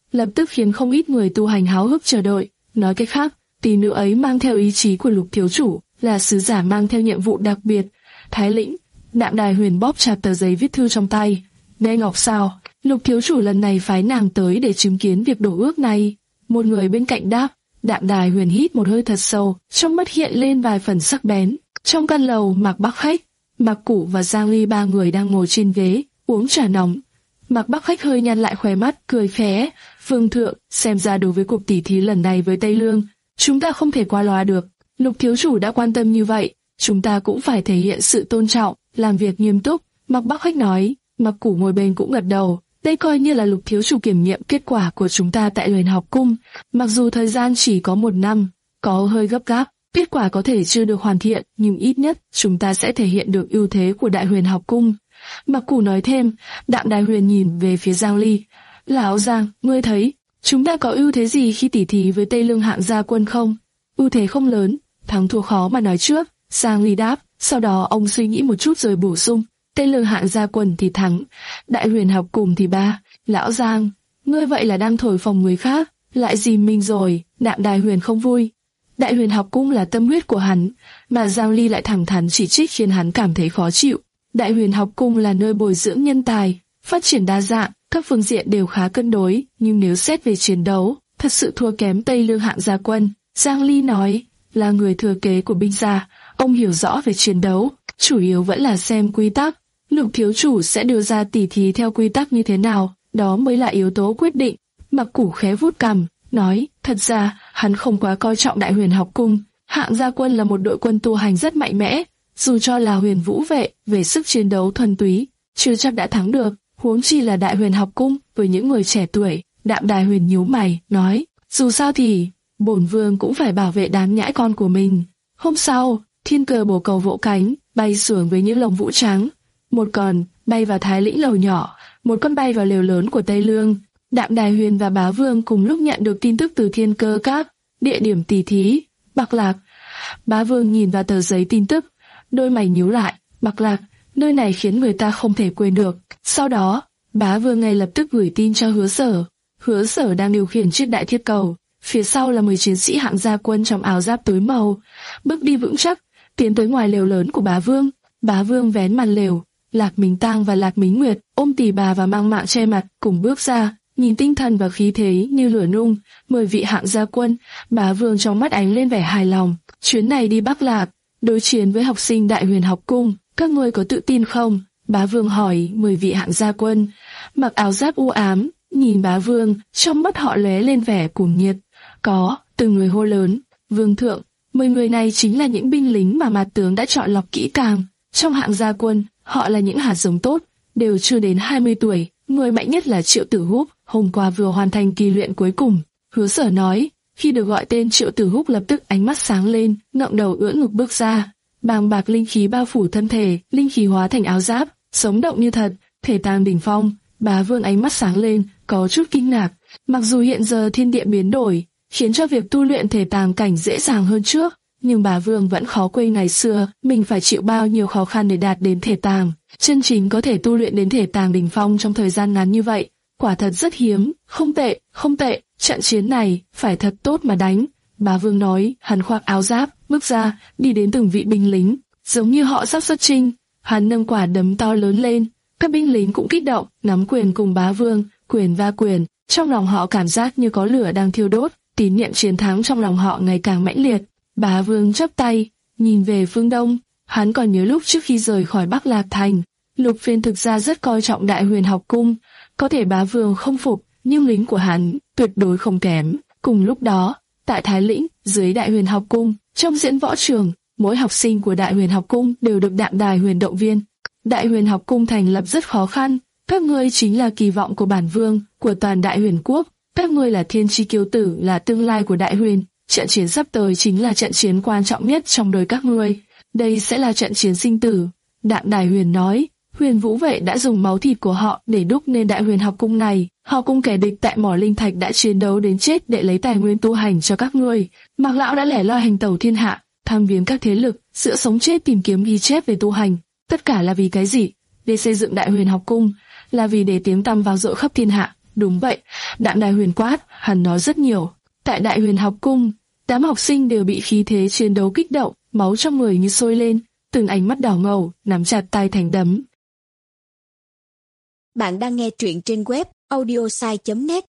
lập tức khiến không ít người tu hành háo hức chờ đợi. Nói cách khác, tỷ nữ ấy mang theo ý chí của Lục thiếu chủ, là sứ giả mang theo nhiệm vụ đặc biệt. Thái lĩnh, Đạm Đài Huyền bóp chặt tờ giấy viết thư trong tay. Nghe Ngọc sao? Lục thiếu chủ lần này phái nàng tới để chứng kiến việc đổ ước này. Một người bên cạnh đáp. Đạm Đài Huyền hít một hơi thật sâu, trong mắt hiện lên vài phần sắc bén. Trong căn lầu, Mạc Bắc Khách, Mạc Củ và Giang Ly ba người đang ngồi trên ghế, uống trà nóng. Mạc Bắc Khách hơi nhăn lại khóe mắt, cười khẽ. Vương thượng, xem ra đối với cuộc tỉ thí lần này với Tây Lương, chúng ta không thể qua loa được. Lục thiếu chủ đã quan tâm như vậy, chúng ta cũng phải thể hiện sự tôn trọng, làm việc nghiêm túc. Mạc Bắc Khách nói. Mạc Củ ngồi bên cũng gật đầu. Đây coi như là Lục thiếu chủ kiểm nghiệm kết quả của chúng ta tại Huyền Học Cung. Mặc dù thời gian chỉ có một năm, có hơi gấp gáp, kết quả có thể chưa được hoàn thiện, nhưng ít nhất chúng ta sẽ thể hiện được ưu thế của Đại Huyền Học Cung. Mạc Củ nói thêm. Đạm Đài Huyền nhìn về phía Giang Ly. Lão Giang, ngươi thấy chúng ta có ưu thế gì khi tỉ thí với Tây Lương hạng gia quân không? Ưu thế không lớn, thắng thua khó mà nói trước. Giang Ly đáp. Sau đó ông suy nghĩ một chút rồi bổ sung. Tây Lương hạng gia quân thì thắng, Đại Huyền Học Cung thì ba. Lão Giang, ngươi vậy là đang thổi phồng người khác, lại dìm mình rồi. Đạm Đài Huyền không vui. Đại Huyền Học Cung là tâm huyết của hắn, mà Giang Ly lại thẳng thắn chỉ trích khiến hắn cảm thấy khó chịu. Đại Huyền Học Cung là nơi bồi dưỡng nhân tài, phát triển đa dạng, các phương diện đều khá cân đối, nhưng nếu xét về chiến đấu, thật sự thua kém Tây Lương hạng gia quân. Giang Ly nói, là người thừa kế của binh gia, ông hiểu rõ về chiến đấu, chủ yếu vẫn là xem quy tắc. Lục thiếu chủ sẽ đưa ra tỉ thí theo quy tắc như thế nào, đó mới là yếu tố quyết định. Mạc Củ khẽ vuốt cằm, nói, thật ra, hắn không quá coi trọng Đại Huyền Học Cung. Hạng gia quân là một đội quân tu hành rất mạnh mẽ, dù cho là Huyền Vũ vệ, về sức chiến đấu thuần túy, chưa chắc đã thắng được, huống chi là Đại Huyền Học Cung với những người trẻ tuổi. Đạm Đài Huyền nhíu mày, nói, dù sao thì, bổn vương cũng phải bảo vệ đám nhãi con của mình. Hôm sau, thiên cờ bổ cầu vỗ cánh, bay xuống với những lồng vũ trắng. Một con bay vào Thái lĩnh lầu nhỏ, một con bay vào lều lớn của Tây Lương. Đạm Đài Huyền và Bá Vương cùng lúc nhận được tin tức từ thiên cơ các. Địa điểm tỉ thí, Bắc Lạc. Bá Vương nhìn vào tờ giấy tin tức, đôi mày nhíu lại. Bắc Lạc, nơi này khiến người ta không thể quên được. Sau đó, Bá Vương ngay lập tức gửi tin cho Hứa Sở. Hứa Sở đang điều khiển chiếc đại thiết cầu, phía sau là mười chiến sĩ hạng gia quân trong áo giáp tối màu, bước đi vững chắc, tiến tới ngoài lều lớn của Bá Vương. Bá Vương vén màn lều. Lạc Minh Tang và Lạc Minh Nguyệt ôm tỳ bà và mang mạng che mặt cùng bước ra, nhìn tinh thần và khí thế như lửa nung. Mười vị hạng gia quân, Bá Vương trong mắt ánh lên vẻ hài lòng. Chuyến này đi Bắc Lạc, đối chiến với học sinh Đại Huyền Học Cung, các ngươi có tự tin không? Bá Vương hỏi mười vị hạng gia quân, mặc áo giáp u ám, nhìn Bá Vương, trong mắt họ lóe lên vẻ cuồng nhiệt. Có, từng người hô lớn. Vương thượng, mười người này chính là những binh lính mà Mạt tướng đã chọn lọc kỹ càng. Trong hạng gia quân, họ là những hạt giống tốt, đều chưa đến hai mươi tuổi. Người mạnh nhất là Triệu Tử Húc, hôm qua vừa hoàn thành kỳ luyện cuối cùng. Hứa Sở nói. Khi được gọi tên, Triệu Tử Húc lập tức ánh mắt sáng lên, ngậm đầu ưỡn ngực bước ra. Bàng bạc linh khí bao phủ thân thể, linh khí hóa thành áo giáp, sống động như thật, thể tàng đỉnh phong. Bá Vương ánh mắt sáng lên, có chút kinh ngạc. Mặc dù hiện giờ thiên địa biến đổi, khiến cho việc tu luyện thể tàng cảnh dễ dàng hơn trước, nhưng Bá Vương vẫn khó quên ngày xưa mình phải chịu bao nhiêu khó khăn để đạt đến thể tàng. Chân chính có thể tu luyện đến thể tàng đỉnh phong trong thời gian ngắn như vậy, quả thật rất hiếm. Không tệ, không tệ, trận chiến này phải thật tốt mà đánh. Bá Vương nói. Hắn khoác áo giáp, bước ra, đi đến từng vị binh lính, giống như họ sắp xuất chinh. Hắn nâng quả đấm to lớn lên, các binh lính cũng kích động, nắm quyền cùng Bá Vương, quyền va quyền. Trong lòng họ cảm giác như có lửa đang thiêu đốt, tín niệm chiến thắng trong lòng họ ngày càng mãnh liệt. Bá Vương chắp tay, nhìn về phương đông. Hắn còn nhớ lúc trước khi rời khỏi Bắc Lạc Thành, Lục Phiên thực ra rất coi trọng Đại Huyền Học Cung. Có thể Bá Vương không phục, nhưng lính của hắn tuyệt đối không kém. Cùng lúc đó, tại Thái Lĩnh, dưới Đại Huyền Học Cung, trong diễn võ trường, mỗi học sinh của Đại Huyền Học Cung đều được Đạm Đài Huyền động viên. Đại Huyền Học Cung thành lập rất khó khăn. Các ngươi chính là kỳ vọng của bản vương, của toàn Đại Huyền quốc. Các ngươi là thiên chi kiêu tử, là tương lai của Đại Huyền. Trận chiến sắp tới chính là trận chiến quan trọng nhất trong đời các ngươi. Đây sẽ là trận chiến sinh tử. Đạm Đài Huyền nói. Huyền Vũ vệ đã dùng máu thịt của họ để đúc nên Đại Huyền Học Cung này. Họ cùng kẻ địch tại mỏ linh thạch đã chiến đấu đến chết để lấy tài nguyên tu hành cho các ngươi. Mạc lão đã lẻ loi hành tẩu thiên hạ, tham viếng các thế lực, giữa sống chết tìm kiếm ghi chép về tu hành. Tất cả là vì cái gì? Để xây dựng Đại Huyền Học Cung, là vì để tiếng tăm vang dội khắp thiên hạ. Đúng vậy, Đặng Đại Huyền quát, hắn nói rất nhiều. Tại Đại Huyền học cung, đám học sinh đều bị khí thế chiến đấu kích động, máu trong người như sôi lên, từng ánh mắt đỏ ngầu, nắm chặt tay thành đấm. Bạn đang nghe truyện trên web audiosai chấm net.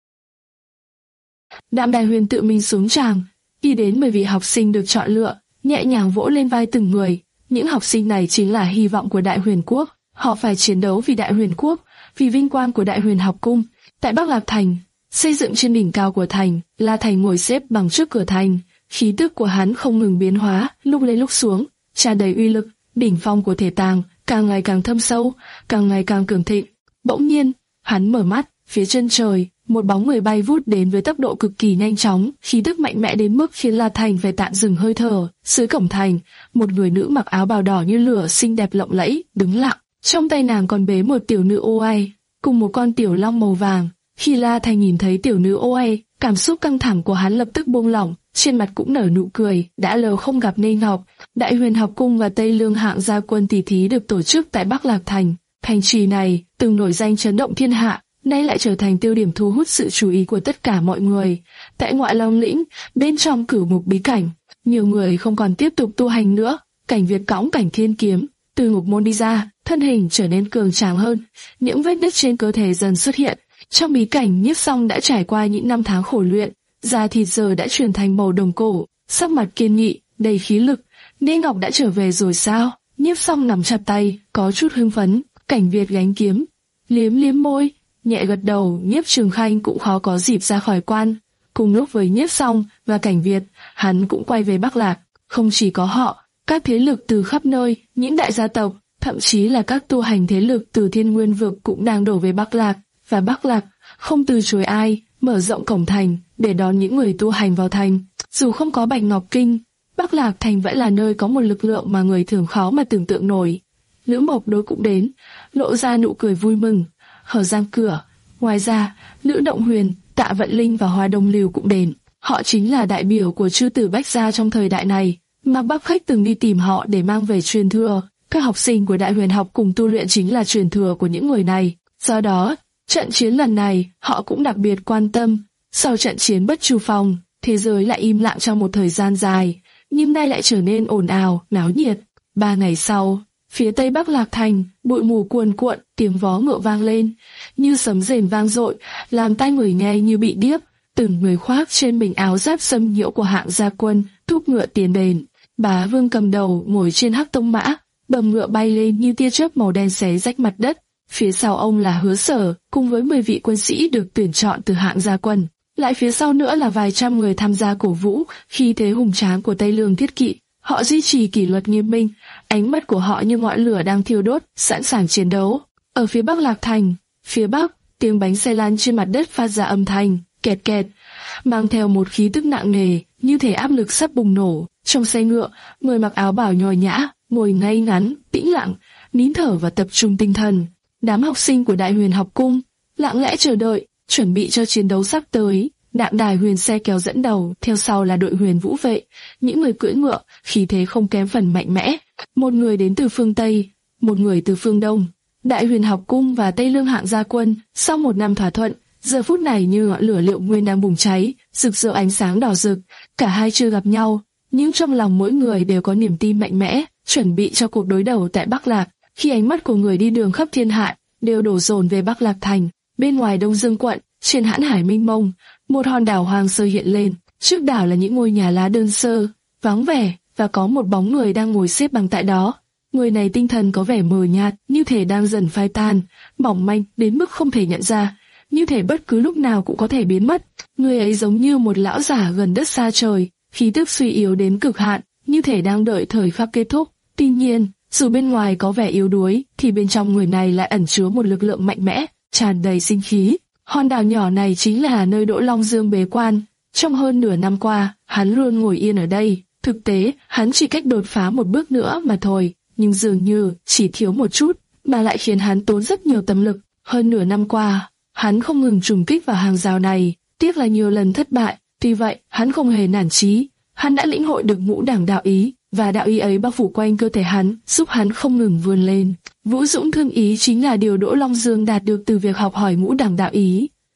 Đặng Đại Huyền tự mình xuống tràng, đi đến mười vị học sinh được chọn lựa, nhẹ nhàng vỗ lên vai từng người. Những học sinh này chính là hy vọng của Đại Huyền quốc, họ phải chiến đấu vì Đại Huyền quốc, vì vinh quang của Đại Huyền học cung. Tại Bắc Lạc Thành, xây dựng trên đỉnh cao của thành, La Thành ngồi xếp bằng trước cửa thành, khí tức của hắn không ngừng biến hóa, lúc lên lúc xuống, tràn đầy uy lực. Đỉnh phong của thể tàng càng ngày càng thâm sâu, càng ngày càng cường thịnh. Bỗng nhiên, hắn mở mắt, phía chân trời, một bóng người bay vút đến với tốc độ cực kỳ nhanh chóng, khí tức mạnh mẽ đến mức khiến La Thành phải tạm dừng hơi thở. Dưới cổng thành, một người nữ mặc áo bào đỏ như lửa xinh đẹp lộng lẫy, đứng lặng, trong tay nàng còn bế một tiểu nữ ô ai, cùng một con tiểu long màu vàng. Khi La Thành nhìn thấy tiểu nữ ô ai, cảm xúc căng thẳng của hắn lập tức buông lỏng, trên mặt cũng nở nụ cười. Đã lâu không gặp nên Ngọc, Đại Huyền học cung và Tây Lương hạng gia quân tỷ thí được tổ chức tại Bắc Lạc Thành. Thành trì này từng nổi danh chấn động thiên hạ, nay lại trở thành tiêu điểm thu hút sự chú ý của tất cả mọi người. Tại Ngoại Long lĩnh, bên trong cửu ngục bí cảnh, nhiều người không còn tiếp tục tu hành nữa. Cảnh Việt cõng cảnh thiên kiếm từ ngục môn đi ra, thân hình trở nên cường tráng hơn, những vết nứt trên cơ thể dần xuất hiện. Trong bí cảnh, Nhiếp Song đã trải qua những năm tháng khổ luyện, da thịt giờ đã chuyển thành màu đồng cổ, sắc mặt kiên nghị, đầy khí lực. Nên Ngọc đã trở về rồi sao? Nhiếp Song nắm chặt tay, có chút hưng phấn. Cảnh Việt gánh kiếm, liếm liếm môi, nhẹ gật đầu. Nhiếp Trường Khanh cũng khó có dịp ra khỏi quan. Cùng lúc với Nhiếp Song và Cảnh Việt, hắn cũng quay về Bắc Lạc. Không chỉ có họ, các thế lực từ khắp nơi, những đại gia tộc, thậm chí là các tu hành thế lực từ Thiên Nguyên vực cũng đang đổ về Bắc Lạc. Và Bắc Lạc không từ chối ai, mở rộng cổng thành để đón những người tu hành vào thành. Dù không có Bạch Ngọc Kinh, Bắc Lạc Thành vẫn là nơi có một lực lượng mà người thường khó mà tưởng tượng nổi. Lữ Mộc Đối cũng đến, lộ ra nụ cười vui mừng, hở răng cửa. Ngoài ra, Lữ Động Huyền, Tạ Vận Linh và Hoa Đông Lưu cũng đến. Họ chính là đại biểu của chư tử Bách gia trong thời đại này. Mạc Bắc Khách từng đi tìm họ để mang về truyền thừa. Các học sinh của Đại Huyền học cùng tu luyện chính là truyền thừa của những người này. Do đó, trận chiến lần này họ cũng đặc biệt quan tâm. Sau trận chiến Bất Chu Phong, thế giới lại im lặng trong một thời gian dài, nhưng nay lại trở nên ồn ào, náo nhiệt. Ba ngày sau, phía tây Bắc Lạc Thành, bụi mù cuồn cuộn, tiếng vó ngựa vang lên, như sấm rền vang dội, làm tai người nghe như bị điếc. Từng người khoác trên mình áo giáp xâm nhiễu của hạng gia quân, thúc ngựa tiến đến. Bá Vương cầm đầu ngồi trên hắc tông mã, bầm ngựa bay lên như tia chớp màu đen xé rách mặt đất. Phía sau ông là Hứa Sở, cùng với mười vị quân sĩ được tuyển chọn từ hạng gia quân. Lại phía sau nữa là vài trăm người tham gia cổ vũ khi thế hùng tráng của Tây Lương thiết kỵ. Họ duy trì kỷ luật nghiêm minh, ánh mắt của họ như ngọn lửa đang thiêu đốt, sẵn sàng chiến đấu. Ở phía Bắc Lạc Thành, phía Bắc, tiếng bánh xe lăn trên mặt đất phát ra âm thanh kẹt kẹt, mang theo một khí tức nặng nề, như thể áp lực sắp bùng nổ. Trong xe ngựa, người mặc áo bào nhồi nhã, ngồi ngay ngắn, tĩnh lặng, nín thở và tập trung tinh thần. Đám học sinh của Đại Huyền học cung lặng lẽ chờ đợi, chuẩn bị cho chiến đấu sắp tới. Đặng Đại Huyền xe kéo dẫn đầu, theo sau là đội Huyền Vũ vệ, những người cưỡi ngựa, khí thế không kém phần mạnh mẽ. Một người đến từ phương Tây, một người từ phương Đông. Đại Huyền học cung và Tây Lương hạng gia quân, sau một năm thỏa thuận, giờ phút này như ngọn lửa liệu nguyên đang bùng cháy, rực rỡ ánh sáng đỏ rực. Cả hai chưa gặp nhau, nhưng trong lòng mỗi người đều có niềm tin mạnh mẽ, chuẩn bị cho cuộc đối đầu tại Bắc Lạc. Khi ánh mắt của người đi đường khắp thiên hạ đều đổ dồn về Bắc Lạc Thành, bên ngoài Đông Dương quận, trên hãn hải mênh mông, một hòn đảo hoang sơ hiện lên. Trước đảo là những ngôi nhà lá đơn sơ, vắng vẻ, và có một bóng người đang ngồi xếp bằng tại đó. Người này tinh thần có vẻ mờ nhạt, như thể đang dần phai tan, mỏng manh đến mức không thể nhận ra, như thể bất cứ lúc nào cũng có thể biến mất. Người ấy giống như một lão giả gần đất xa trời, khí tức suy yếu đến cực hạn, như thể đang đợi thời khắc kết thúc. Tuy nhiên, dù bên ngoài có vẻ yếu đuối, thì bên trong người này lại ẩn chứa một lực lượng mạnh mẽ, tràn đầy sinh khí. Hòn đảo nhỏ này chính là nơi Đỗ Long Dương bế quan. Trong hơn nửa năm qua, hắn luôn ngồi yên ở đây. Thực tế, hắn chỉ cách đột phá một bước nữa mà thôi, nhưng dường như chỉ thiếu một chút, mà lại khiến hắn tốn rất nhiều tâm lực. Hơn nửa năm qua, hắn không ngừng trùng kích vào hàng rào này, tiếc là nhiều lần thất bại. Tuy vậy, hắn không hề nản chí. Hắn đã lĩnh hội được ngũ đẳng đạo ý, và đạo ý ấy bao phủ quanh cơ thể hắn, giúp hắn không ngừng vươn lên. Vũ dũng thương ý chính là điều Đỗ Long Dương đạt được từ việc học hỏi ngũ đẳng đạo ý.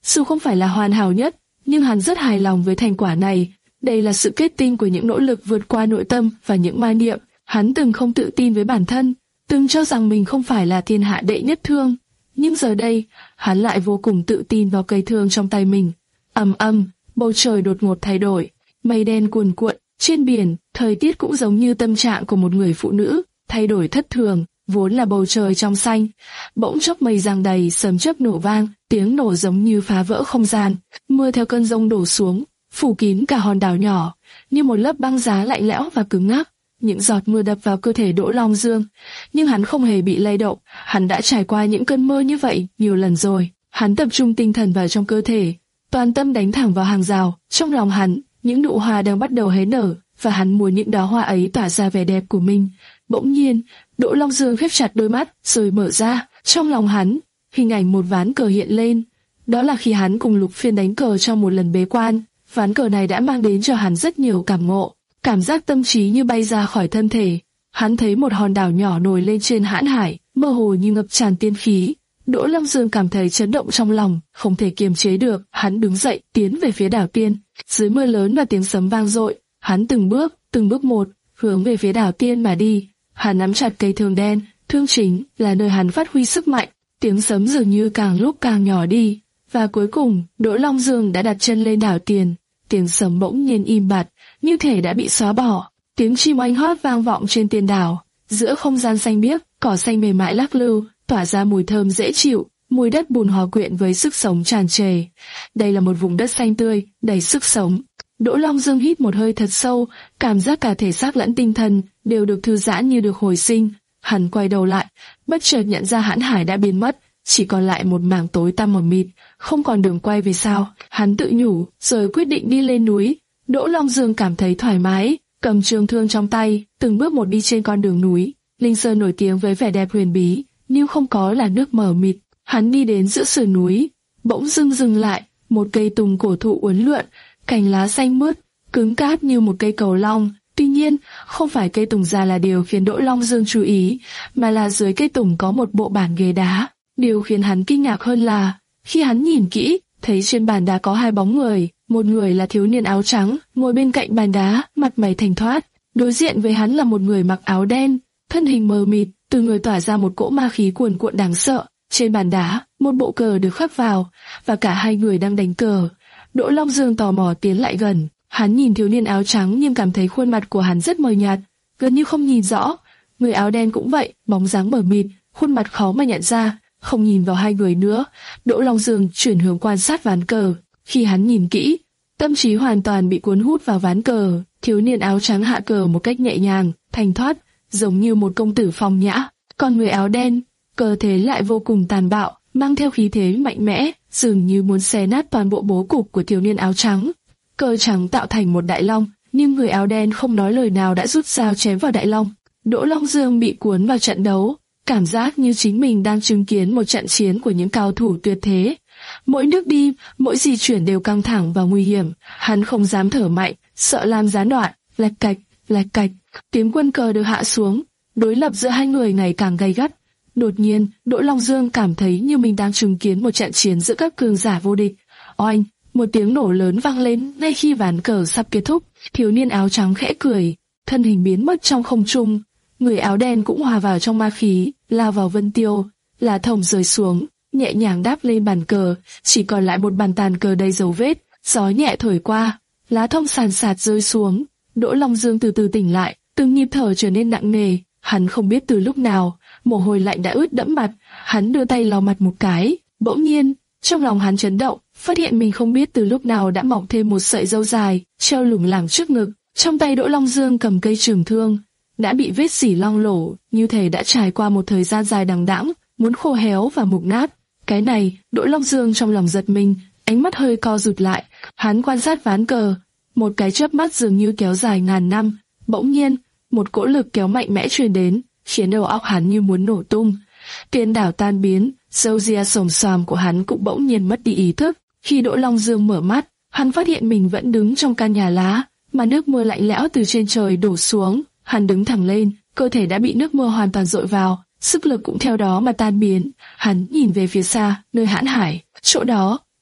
Dù không phải là hoàn hảo nhất, nhưng hắn rất hài lòng với thành quả này. Đây là sự kết tinh của những nỗ lực vượt qua nội tâm và những ma niệm. Hắn từng không tự tin với bản thân, từng cho rằng mình không phải là thiên hạ đệ nhất thương. Nhưng giờ đây, hắn lại vô cùng tự tin vào cây thương trong tay mình. Ầm ầm, bầu trời đột ngột thay đổi, mây đen cuồn cuộn, trên biển, thời tiết cũng giống như tâm trạng của một người phụ nữ, thay đổi thất thường, vốn là bầu trời trong xanh. Bỗng chốc mây giăng đầy, sấm chớp nổ vang, tiếng nổ giống như phá vỡ không gian, mưa theo cơn giông đổ xuống, phủ kín cả hòn đảo nhỏ, như một lớp băng giá lạnh lẽo và cứng ngắc. Những giọt mưa đập vào cơ thể Đỗ Long Dương, nhưng hắn không hề bị lay động, hắn đã trải qua những cơn mưa như vậy nhiều lần rồi. Hắn tập trung tinh thần vào trong cơ thể, toàn tâm đánh thẳng vào hàng rào. Trong lòng hắn, những nụ hoa đang bắt đầu hé nở, và hắn muốn những đóa hoa ấy tỏa ra vẻ đẹp của mình. Bỗng nhiên, Đỗ Long Dương khép chặt đôi mắt, rồi mở ra. Trong lòng hắn, hình ảnh một ván cờ hiện lên. Đó là khi hắn cùng Lục Phiên đánh cờ trong một lần bế quan. Ván cờ này đã mang đến cho hắn rất nhiều cảm ngộ, cảm giác tâm trí như bay ra khỏi thân thể. Hắn thấy một hòn đảo nhỏ nổi lên trên hãn hải, mơ hồ như ngập tràn tiên khí. Đỗ Long Dương cảm thấy chấn động trong lòng, không thể kiềm chế được. Hắn đứng dậy, tiến về phía đảo tiên. Dưới mưa lớn và tiếng sấm vang dội, hắn từng bước, từng bước một, hướng về phía đảo tiên mà đi. Hắn nắm chặt cây thương đen, thương chính là nơi hắn phát huy sức mạnh. Tiếng sấm dường như càng lúc càng nhỏ đi, và cuối cùng, Đỗ Long Dương đã đặt chân lên đảo tiền. Tiếng sấm bỗng nhiên im bặt, như thể đã bị xóa bỏ. Tiếng chim oanh hót vang vọng trên tiền đảo. Giữa không gian xanh biếc, cỏ xanh mềm mại lắc lư, tỏa ra mùi thơm dễ chịu, mùi đất bùn hòa quyện với sức sống tràn trề. Đây là một vùng đất xanh tươi, đầy sức sống. Đỗ Long Dương hít một hơi thật sâu, cảm giác cả thể xác lẫn tinh thần đều được thư giãn như được hồi sinh. Hắn quay đầu lại, bất chợt nhận ra hãn hải đã biến mất, chỉ còn lại một mảng tối tăm mờ mịt, không còn đường quay về sau. Hắn tự nhủ, rồi quyết định đi lên núi. Đỗ Long Dương cảm thấy thoải mái, cầm trường thương trong tay, từng bước một đi trên con đường núi. Linh Sơn nổi tiếng với vẻ đẹp huyền bí, nhưng không có là nước mờ mịt. Hắn đi đến giữa sườn núi, bỗng dưng dừng lại, một cây tùng cổ thụ uốn lượn, cành lá xanh mướt, cứng cáp như một cây cầu long. Tuy nhiên, không phải cây tùng già là điều khiến Đỗ Long Dương chú ý, mà là dưới cây tùng có một bộ bàn ghế đá. Điều khiến hắn kinh ngạc hơn là, khi hắn nhìn kỹ, thấy trên bàn đá có hai bóng người, một người là thiếu niên áo trắng, ngồi bên cạnh bàn đá, mặt mày thanh thoát. Đối diện với hắn là một người mặc áo đen, thân hình mờ mịt, từ người tỏa ra một cỗ ma khí cuồn cuộn đáng sợ. Trên bàn đá, một bộ cờ được khắc vào, và cả hai người đang đánh cờ. Đỗ Long Dương tò mò tiến lại gần, hắn nhìn thiếu niên áo trắng nhưng cảm thấy khuôn mặt của hắn rất mờ nhạt, gần như không nhìn rõ. Người áo đen cũng vậy, bóng dáng mờ mịt, khuôn mặt khó mà nhận ra. Không nhìn vào hai người nữa, Đỗ Long Dương chuyển hướng quan sát ván cờ. Khi hắn nhìn kỹ, tâm trí hoàn toàn bị cuốn hút vào ván cờ. Thiếu niên áo trắng hạ cờ một cách nhẹ nhàng, thanh thoát, giống như một công tử phong nhã. Còn người áo đen, cờ thế lại vô cùng tàn bạo, mang theo khí thế mạnh mẽ, dường như muốn xé nát toàn bộ bố cục của thiếu niên áo trắng. Cờ trắng tạo thành một đại long, nhưng người áo đen không nói lời nào đã rút dao chém vào đại long. Đỗ Long Dương bị cuốn vào trận đấu, cảm giác như chính mình đang chứng kiến một trận chiến của những cao thủ tuyệt thế. Mỗi nước đi, mỗi di chuyển đều căng thẳng và nguy hiểm. Hắn không dám thở mạnh, sợ làm gián đoạn. Lạch cạch, lạch cạch, tiếng quân cờ được hạ xuống. Đối lập giữa hai người ngày càng gay gắt. Đột nhiên, Đỗ Long Dương cảm thấy như mình đang chứng kiến một trận chiến giữa các cường giả vô địch. Oanh, một tiếng nổ lớn vang lên ngay khi ván cờ sắp kết thúc. Thiếu niên áo trắng khẽ cười, thân hình biến mất trong không trung. Người áo đen cũng hòa vào trong ma khí, lao vào vân tiêu. Lá thông rơi xuống, nhẹ nhàng đáp lên bàn cờ, chỉ còn lại một bàn tàn cờ đầy dấu vết. Gió nhẹ thổi qua, lá thông sàn sạt rơi xuống. Đỗ Long Dương từ từ tỉnh lại, từng nhịp thở trở nên nặng nề. Hắn không biết từ lúc nào, mồ hôi lạnh đã ướt đẫm mặt. Hắn đưa tay lau mặt một cái, bỗng nhiên, trong lòng hắn chấn động, phát hiện mình không biết từ lúc nào đã mọc thêm một sợi râu dài, treo lủng lẳng trước ngực. Trong tay Đỗ Long Dương cầm cây trường thương, đã bị vết rỉ loang lổ, như thể đã trải qua một thời gian dài đằng đẵng, muốn khô héo và mục nát. Cái này, Đỗ Long Dương trong lòng giật mình, ánh mắt hơi co rụt lại. Hắn quan sát ván cờ, một cái chớp mắt dường như kéo dài ngàn năm. Bỗng nhiên, một cỗ lực kéo mạnh mẽ truyền đến, khiến đầu óc hắn như muốn nổ tung. Tiền đảo tan biến, râu ria xồm xoàm của hắn cũng bỗng nhiên mất đi ý thức. Khi Đỗ Long Dương mở mắt, hắn phát hiện mình vẫn đứng trong căn nhà lá, mà nước mưa lạnh lẽo từ trên trời đổ xuống. Hắn đứng thẳng lên, cơ thể đã bị nước mưa hoàn toàn dội vào, sức lực cũng theo đó mà tan biến. Hắn nhìn về phía xa, nơi hãn hải, chỗ đó,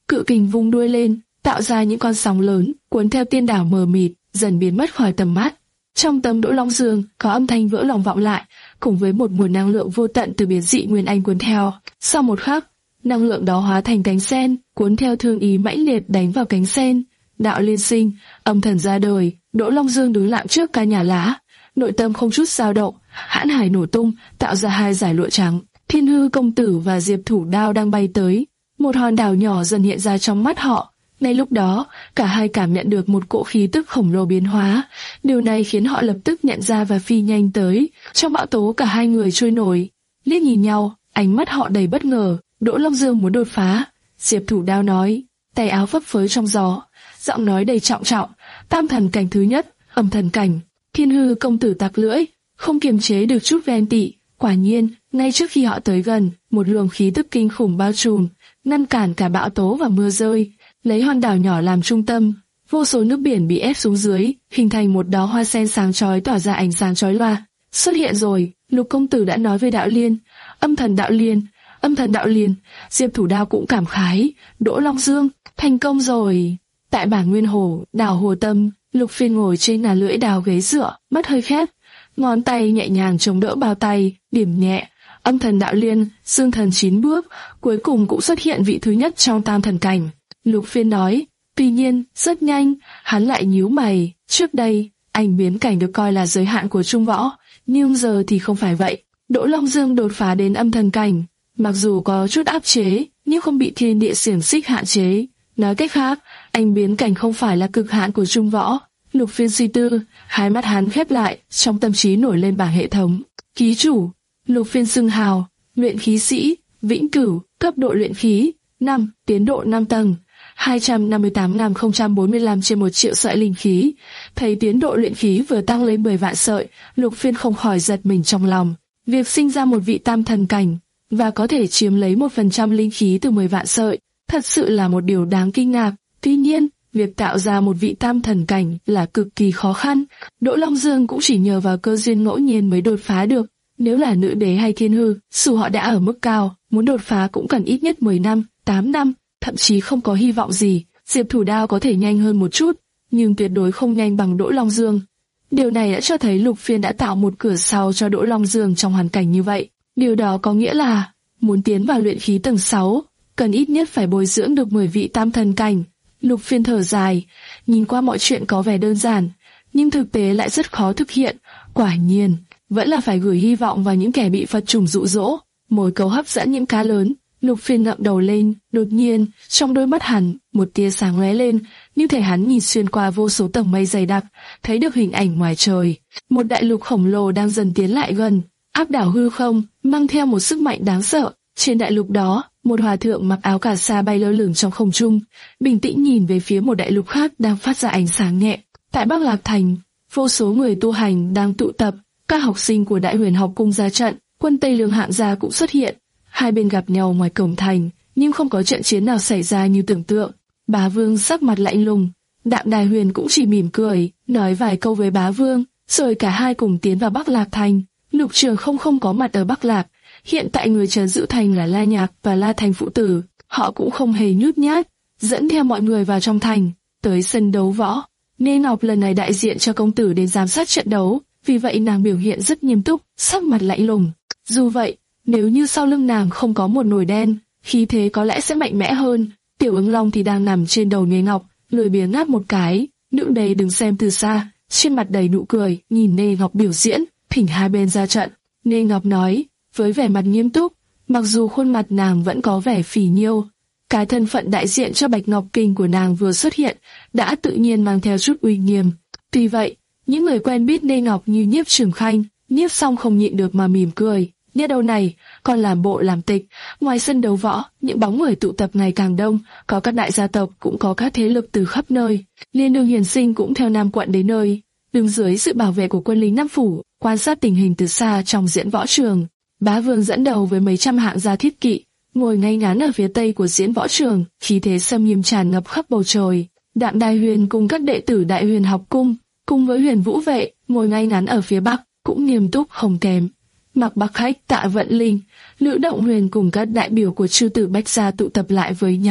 cự kình vung đuôi lên, tạo ra những con sóng lớn, cuốn theo tiên đảo mờ mịt, dần biến mất khỏi tầm mắt. Trong tâm Đỗ Long Dương có âm thanh vỡ lòng vọng lại, cùng với một nguồn năng lượng vô tận từ biến dị nguyên anh cuốn theo. Sau một khắc, năng lượng đó hóa thành cánh sen, cuốn theo thương ý mãnh liệt đánh vào cánh sen. Đạo liên sinh, âm thần ra đời. Đỗ Long Dương đứng lặng trước căn nhà lá, nội tâm không chút dao động, hãn hải nổ tung, tạo ra hai dải lụa trắng. Thiên Hư công tử và Diệp Thủ Đao đang bay tới, một hòn đảo nhỏ dần hiện ra trong mắt họ. Ngay lúc đó, cả hai cảm nhận được một cỗ khí tức khổng lồ biến hóa. Điều này khiến họ lập tức nhận ra và phi nhanh tới. Trong bão tố cả hai người trôi nổi, liếc nhìn nhau, ánh mắt họ đầy bất ngờ. Đỗ Long Dương muốn đột phá. Diệp Thủ Đao nói, tay áo phấp phới trong gió, giọng nói đầy trọng trọng. Tam thần cảnh thứ nhất, âm thần cảnh. Thiên Hư công tử tặc lưỡi, không kiềm chế được chút ghen tị. Quả nhiên, ngay trước khi họ tới gần, một luồng khí tức kinh khủng bao trùm, ngăn cản cả bão tố và mưa rơi. Lấy hòn đảo nhỏ làm trung tâm, vô số nước biển bị ép xuống dưới, hình thành một đóa hoa sen sáng chói tỏa ra ánh sáng chói lòa. Xuất hiện rồi, Lục công tử đã nói với Đạo Liên, âm thần Đạo Liên, âm thần Đạo Liên. Diệp Thủ Đao cũng cảm khái, Đỗ Long Dương, thành công rồi. Tại bản Nguyên Hồ, đảo Hồ Tâm, Lục Phiên ngồi trên ngà lưỡi đào ghế dựa, mắt hơi khép, ngón tay nhẹ nhàng chống đỡ bao tay, điểm nhẹ. Âm thần Đạo Liên, dương thần chín bước, cuối cùng cũng xuất hiện vị thứ nhất trong tam thần cảnh. Lục Phiên nói, tuy nhiên, rất nhanh, hắn lại nhíu mày, trước đây, anh biến cảnh được coi là giới hạn của trung võ, nhưng giờ thì không phải vậy. Đỗ Long Dương đột phá đến âm thần cảnh, mặc dù có chút áp chế, nhưng không bị thiên địa xiềng xích hạn chế. Nói cách khác, anh biến cảnh không phải là cực hạn của trung võ. Lục Phiên suy tư, hai mắt hắn khép lại, trong tâm trí nổi lên bảng hệ thống. Ký chủ, Lục Phiên xưng hào, luyện khí sĩ, vĩnh cửu, cấp độ luyện khí, năm, tiến độ năm tầng. hai trăm năm mươi tám nghìn không trăm bốn mươi lăm trên một triệu sợi linh khí. Thấy tiến độ luyện khí vừa tăng lên mười vạn sợi, Lục Phiên không khỏi giật mình trong lòng. Việc sinh ra một vị tam thần cảnh và có thể chiếm lấy một phần trăm linh khí từ mười vạn sợi, thật sự là một điều đáng kinh ngạc. Tuy nhiên, việc tạo ra một vị tam thần cảnh là cực kỳ khó khăn. Đỗ Long Dương cũng chỉ nhờ vào cơ duyên ngẫu nhiên mới đột phá được. Nếu là nữ đế hay thiên hư, dù họ đã ở mức cao, muốn đột phá cũng cần ít nhất mười năm, tám năm. Thậm chí không có hy vọng gì. Diệp Thủ Đao có thể nhanh hơn một chút, nhưng tuyệt đối không nhanh bằng Đỗ Long Dương. Điều này đã cho thấy Lục Phiên đã tạo một cửa sau cho Đỗ Long Dương trong hoàn cảnh như vậy. Điều đó có nghĩa là, muốn tiến vào luyện khí tầng sáu, cần ít nhất phải bồi dưỡng được mười vị tam thần cảnh. Lục Phiên thở dài, nhìn qua mọi chuyện có vẻ đơn giản, nhưng thực tế lại rất khó thực hiện. Quả nhiên, vẫn là phải gửi hy vọng vào những kẻ bị Phật trùng dụ dỗ, mồi câu hấp dẫn những cá lớn. Lục Phiên ngẩng đầu lên, đột nhiên, trong đôi mắt hắn, một tia sáng lóe lên, như thể hắn nhìn xuyên qua vô số tầng mây dày đặc, thấy được hình ảnh ngoài trời. Một đại lục khổng lồ đang dần tiến lại gần, áp đảo hư không, mang theo một sức mạnh đáng sợ. Trên đại lục đó, một hòa thượng mặc áo cà sa bay lơ lửng trong không trung, bình tĩnh nhìn về phía một đại lục khác đang phát ra ánh sáng nhẹ. Tại Bắc Lạc Thành, vô số người tu hành đang tụ tập, các học sinh của Đại Huyền học cung ra trận, quân Tây Lương hạng gia cũng xuất hiện. Hai bên gặp nhau ngoài cổng thành, nhưng không có trận chiến nào xảy ra như tưởng tượng. Bá Vương sắc mặt lạnh lùng, Đạm Đài Huyền cũng chỉ mỉm cười, nói vài câu với Bá Vương, rồi cả hai cùng tiến vào Bắc Lạc Thành. Lục Trường không không có mặt ở Bắc Lạc, hiện tại người trấn giữ thành là La Nhạc và La Thành phụ tử, họ cũng không hề nhút nhát, dẫn theo mọi người vào trong thành, tới sân đấu võ. Nê Ngọc lần này đại diện cho công tử đến giám sát trận đấu, vì vậy nàng biểu hiện rất nghiêm túc, sắc mặt lạnh lùng. Dù vậy, nếu như sau lưng nàng không có một nồi đen, khí thế có lẽ sẽ mạnh mẽ hơn. Tiểu Ứng Long thì đang nằm trên đầu Nê Ngọc, lười biếng ngáp một cái. Nữ đế đứng xem từ xa, trên mặt đầy nụ cười, nhìn Nê Ngọc biểu diễn, thỉnh hai bên ra trận. Nê Ngọc nói, với vẻ mặt nghiêm túc, mặc dù khuôn mặt nàng vẫn có vẻ phì nhiêu. Cái thân phận đại diện cho Bạch Ngọc Kinh của nàng vừa xuất hiện, đã tự nhiên mang theo chút uy nghiêm. Tuy vậy, những người quen biết Nê Ngọc như Nhiếp Trường Khanh, Nhiếp Song không nhịn được mà mỉm cười. Nhất đầu này, còn làm bộ làm tịch. Ngoài sân đấu võ, những bóng người tụ tập ngày càng đông, có các đại gia tộc, cũng có các thế lực từ khắp nơi. Liên Đương Hiền Sinh cũng theo Nam quận đến nơi, đứng dưới sự bảo vệ của quân lính Nam phủ, quan sát tình hình từ xa trong diễn võ trường. Bá Vương dẫn đầu với mấy trăm hạng gia thiết kỵ, ngồi ngay ngắn ở phía tây của diễn võ trường, khí thế xâm nghiêm tràn ngập khắp bầu trời. Đạm Đài Huyền cùng các đệ tử Đại Huyền học cung, cùng với Huyền Vũ vệ, ngồi ngay ngắn ở phía bắc, cũng nghiêm túc không kém. Mạc Bắc Khách, Tạ Vận Linh, Lữ Động Huyền cùng các đại biểu của chư tử Bách gia tụ tập lại với nhau,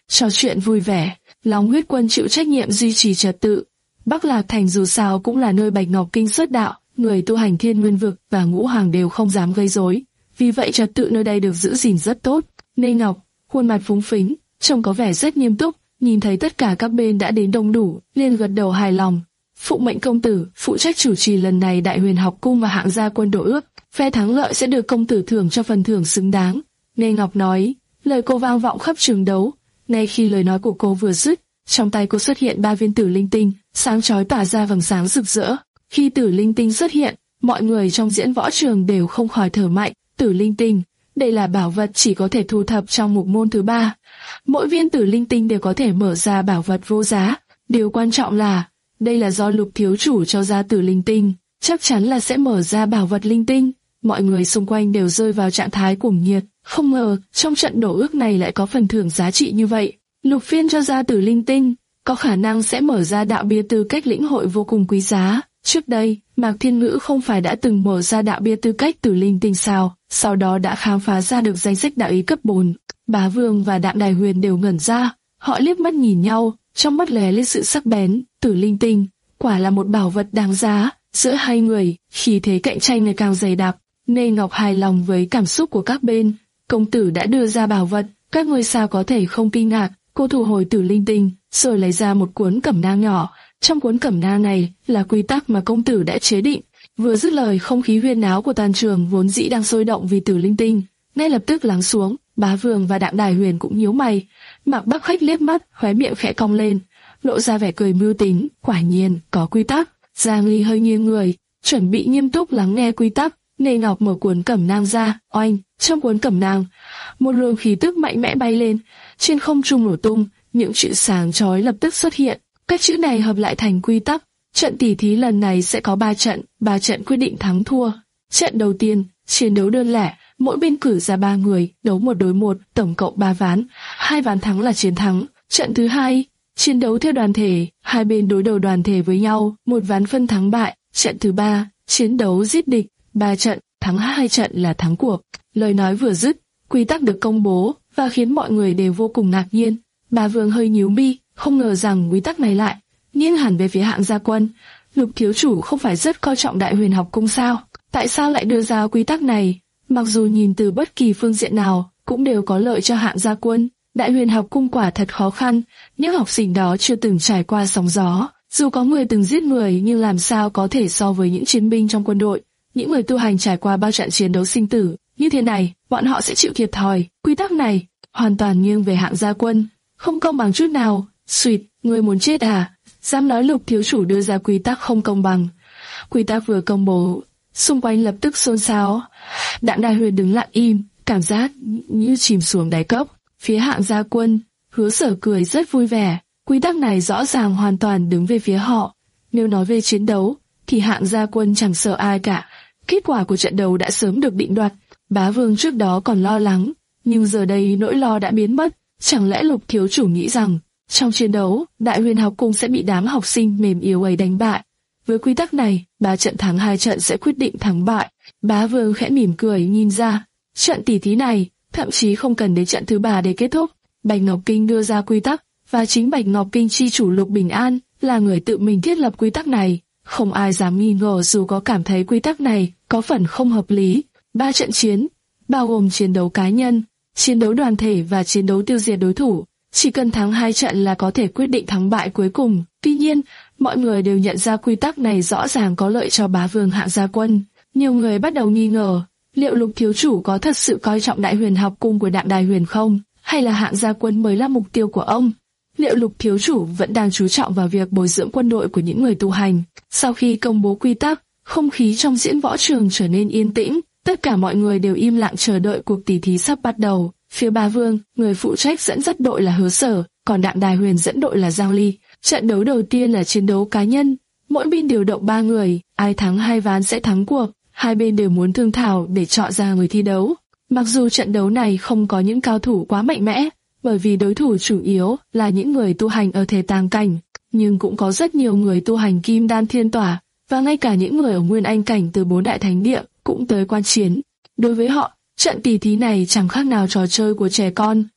trò chuyện vui vẻ. Long Huyết Quân chịu trách nhiệm duy trì trật tự. Bắc Lạc Thành dù sao cũng là nơi Bạch Ngọc Kinh xuất đạo, người tu hành Thiên Nguyên Vực và Ngũ Hoàng đều không dám gây rối, vì vậy trật tự nơi đây được giữ gìn rất tốt. Nê Ngọc, khuôn mặt phúng phính, trông có vẻ rất nghiêm túc, nhìn thấy tất cả các bên đã đến đông đủ, liền gật đầu hài lòng. Phụng mệnh công tử phụ trách chủ trì lần này Đại Huyền Học Cung và Hạng Gia Quân đổ ước, phe thắng lợi sẽ được công tử thưởng cho phần thưởng xứng đáng. Nê Ngọc nói, lời cô vang vọng khắp trường đấu. Ngay khi lời nói của cô vừa dứt, trong tay cô xuất hiện ba viên tử linh tinh, sáng chói tỏa ra vầng sáng rực rỡ. Khi tử linh tinh xuất hiện, mọi người trong diễn võ trường đều không khỏi thở mạnh. Tử linh tinh, đây là bảo vật chỉ có thể thu thập trong mục môn thứ ba. Mỗi viên tử linh tinh đều có thể mở ra bảo vật vô giá. Điều quan trọng là, đây là do Lục thiếu chủ cho ra tử linh tinh, chắc chắn là sẽ mở ra bảo vật linh tinh. Mọi người xung quanh đều rơi vào trạng thái cuồng nhiệt, không ngờ trong trận đổ ước này lại có phần thưởng giá trị như vậy. Lục Phiên cho ra tử linh tinh, có khả năng sẽ mở ra đạo bia tư cách lĩnh hội vô cùng quý giá. Trước đây, Mạc Thiên Ngữ không phải đã từng mở ra đạo bia tư cách tử linh tinh sao, sau đó đã khám phá ra được danh sách đạo ý cấp bốn. Bá Vương và Đặng Đài Huyền đều ngẩn ra, họ liếc mắt nhìn nhau, trong mắt lóe lên sự sắc bén. Tử linh tinh, quả là một bảo vật đáng giá. Giữa hai người, khí thế cạnh tranh ngày càng dày đặc. Nê Ngọc hài lòng với cảm xúc của các bên. Công tử đã đưa ra bảo vật, các ngôi sao có thể không kinh ngạc. Cô thu hồi tử linh tinh, rồi lấy ra một cuốn cẩm nang nhỏ. Trong cuốn cẩm nang này là quy tắc mà công tử đã chế định. Vừa dứt lời, không khí huyên náo của toàn trường vốn dĩ đang sôi động vì tử linh tinh, ngay lập tức lắng xuống. Bá Vương và Đặng Đài Huyền cũng nhíu mày. Mạc Bắc Khách liếc mắt, khóe miệng khẽ cong lên, lộ ra vẻ cười mưu tính. Quả nhiên có quy tắc. Giang Ly hơi nghiêng người, chuẩn bị nghiêm túc lắng nghe quy tắc. Nê Ngọc mở cuốn cẩm nang ra, oanh, trong cuốn cẩm nang, một luồng khí tức mạnh mẽ bay lên, trên không trung nổ tung, những chữ sáng chói lập tức xuất hiện. Các chữ này hợp lại thành quy tắc. Trận tỉ thí lần này sẽ có ba trận, ba trận quyết định thắng thua. Trận đầu tiên, chiến đấu đơn lẻ, mỗi bên cử ra ba người, đấu một đối một, tổng cộng ba ván, hai ván thắng là chiến thắng. Trận thứ hai, chiến đấu theo đoàn thể, hai bên đối đầu đoàn thể với nhau, một ván phân thắng bại. Trận thứ ba, chiến đấu giết địch, ba trận, thắng hai trận là thắng cuộc. Lời nói vừa dứt, quy tắc được công bố và khiến mọi người đều vô cùng ngạc nhiên. Bá Vương hơi nhíu mi, không ngờ rằng quy tắc này lại nghiêng hẳn về phía Hạng Gia Quân. Lục thiếu chủ không phải rất coi trọng Đại Huyền Học Cung sao? Tại sao lại đưa ra quy tắc này? Mặc dù nhìn từ bất kỳ phương diện nào cũng đều có lợi cho Hạng Gia Quân. Đại Huyền Học Cung quả thật khó khăn, những học sinh đó chưa từng trải qua sóng gió. Dù có người từng giết người nhưng làm sao có thể so với những chiến binh trong quân đội, những người tu hành trải qua bao trận chiến đấu sinh tử như thế này, bọn họ sẽ chịu thiệt thòi. Quy tắc này hoàn toàn nghiêng về Hạng Gia Quân, không công bằng chút nào. Xuyệt, ngươi muốn chết à? Dám nói Lục thiếu chủ đưa ra quy tắc không công bằng. Quy tắc vừa công bố, xung quanh lập tức xôn xao. Đặng Đài Huyền đứng lặng im, cảm giác như chìm xuống đáy cốc. Phía Hạng Gia Quân, Hứa Sở cười rất vui vẻ. Quy tắc này rõ ràng hoàn toàn đứng về phía họ. Nếu nói về chiến đấu, thì Hạng Gia Quân chẳng sợ ai cả. Kết quả của trận đấu đã sớm được định đoạt. Bá Vương trước đó còn lo lắng, nhưng giờ đây nỗi lo đã biến mất. Chẳng lẽ Lục thiếu chủ nghĩ rằng trong chiến đấu, Đại Huyền Học Cung sẽ bị đám học sinh mềm yếu ấy đánh bại? Với quy tắc này, ba trận thắng hai trận sẽ quyết định thắng bại. Bá Vương khẽ mỉm cười nhìn ra, trận tỉ thí này thậm chí không cần đến trận thứ ba để kết thúc. Bạch Ngọc Kinh đưa ra quy tắc, và chính Bạch Ngọc Kinh chi chủ Lục Bình An là người tự mình thiết lập quy tắc này. Không ai dám nghi ngờ dù có cảm thấy quy tắc này có phần không hợp lý. Ba trận chiến, bao gồm chiến đấu cá nhân, chiến đấu đoàn thể và chiến đấu tiêu diệt đối thủ, chỉ cần thắng hai trận là có thể quyết định thắng bại cuối cùng. Tuy nhiên, mọi người đều nhận ra quy tắc này rõ ràng có lợi cho Bá Vương Hạng Gia Quân. Nhiều người bắt đầu nghi ngờ, liệu Lục thiếu chủ có thật sự coi trọng Đại Huyền Học Cung của Đặng Đài Huyền không, hay là Hạng Gia Quân mới là mục tiêu của ông? Liệu Lục thiếu chủ vẫn đang chú trọng vào việc bồi dưỡng quân đội của những người tu hành? Sau khi công bố quy tắc, không khí trong diễn võ trường trở nên yên tĩnh, tất cả mọi người đều im lặng chờ đợi cuộc tỷ thí sắp bắt đầu. Phía Bá Vương, người phụ trách dẫn dắt đội là Hứa Sở, còn Đặng Đài Huyền dẫn đội là Giang Ly. Trận đấu đầu tiên là chiến đấu cá nhân, mỗi bên điều động ba người, ai thắng hai ván sẽ thắng cuộc. Hai bên đều muốn thương thảo để chọn ra người thi đấu. Mặc dù trận đấu này không có những cao thủ quá mạnh mẽ, bởi vì đối thủ chủ yếu là những người tu hành ở thể tàng cảnh, nhưng cũng có rất nhiều người tu hành kim đan thiên tỏa, và ngay cả những người ở nguyên anh cảnh từ bốn đại thánh địa cũng tới quan chiến. Đối với họ, trận tỷ thí này chẳng khác nào trò chơi của trẻ con,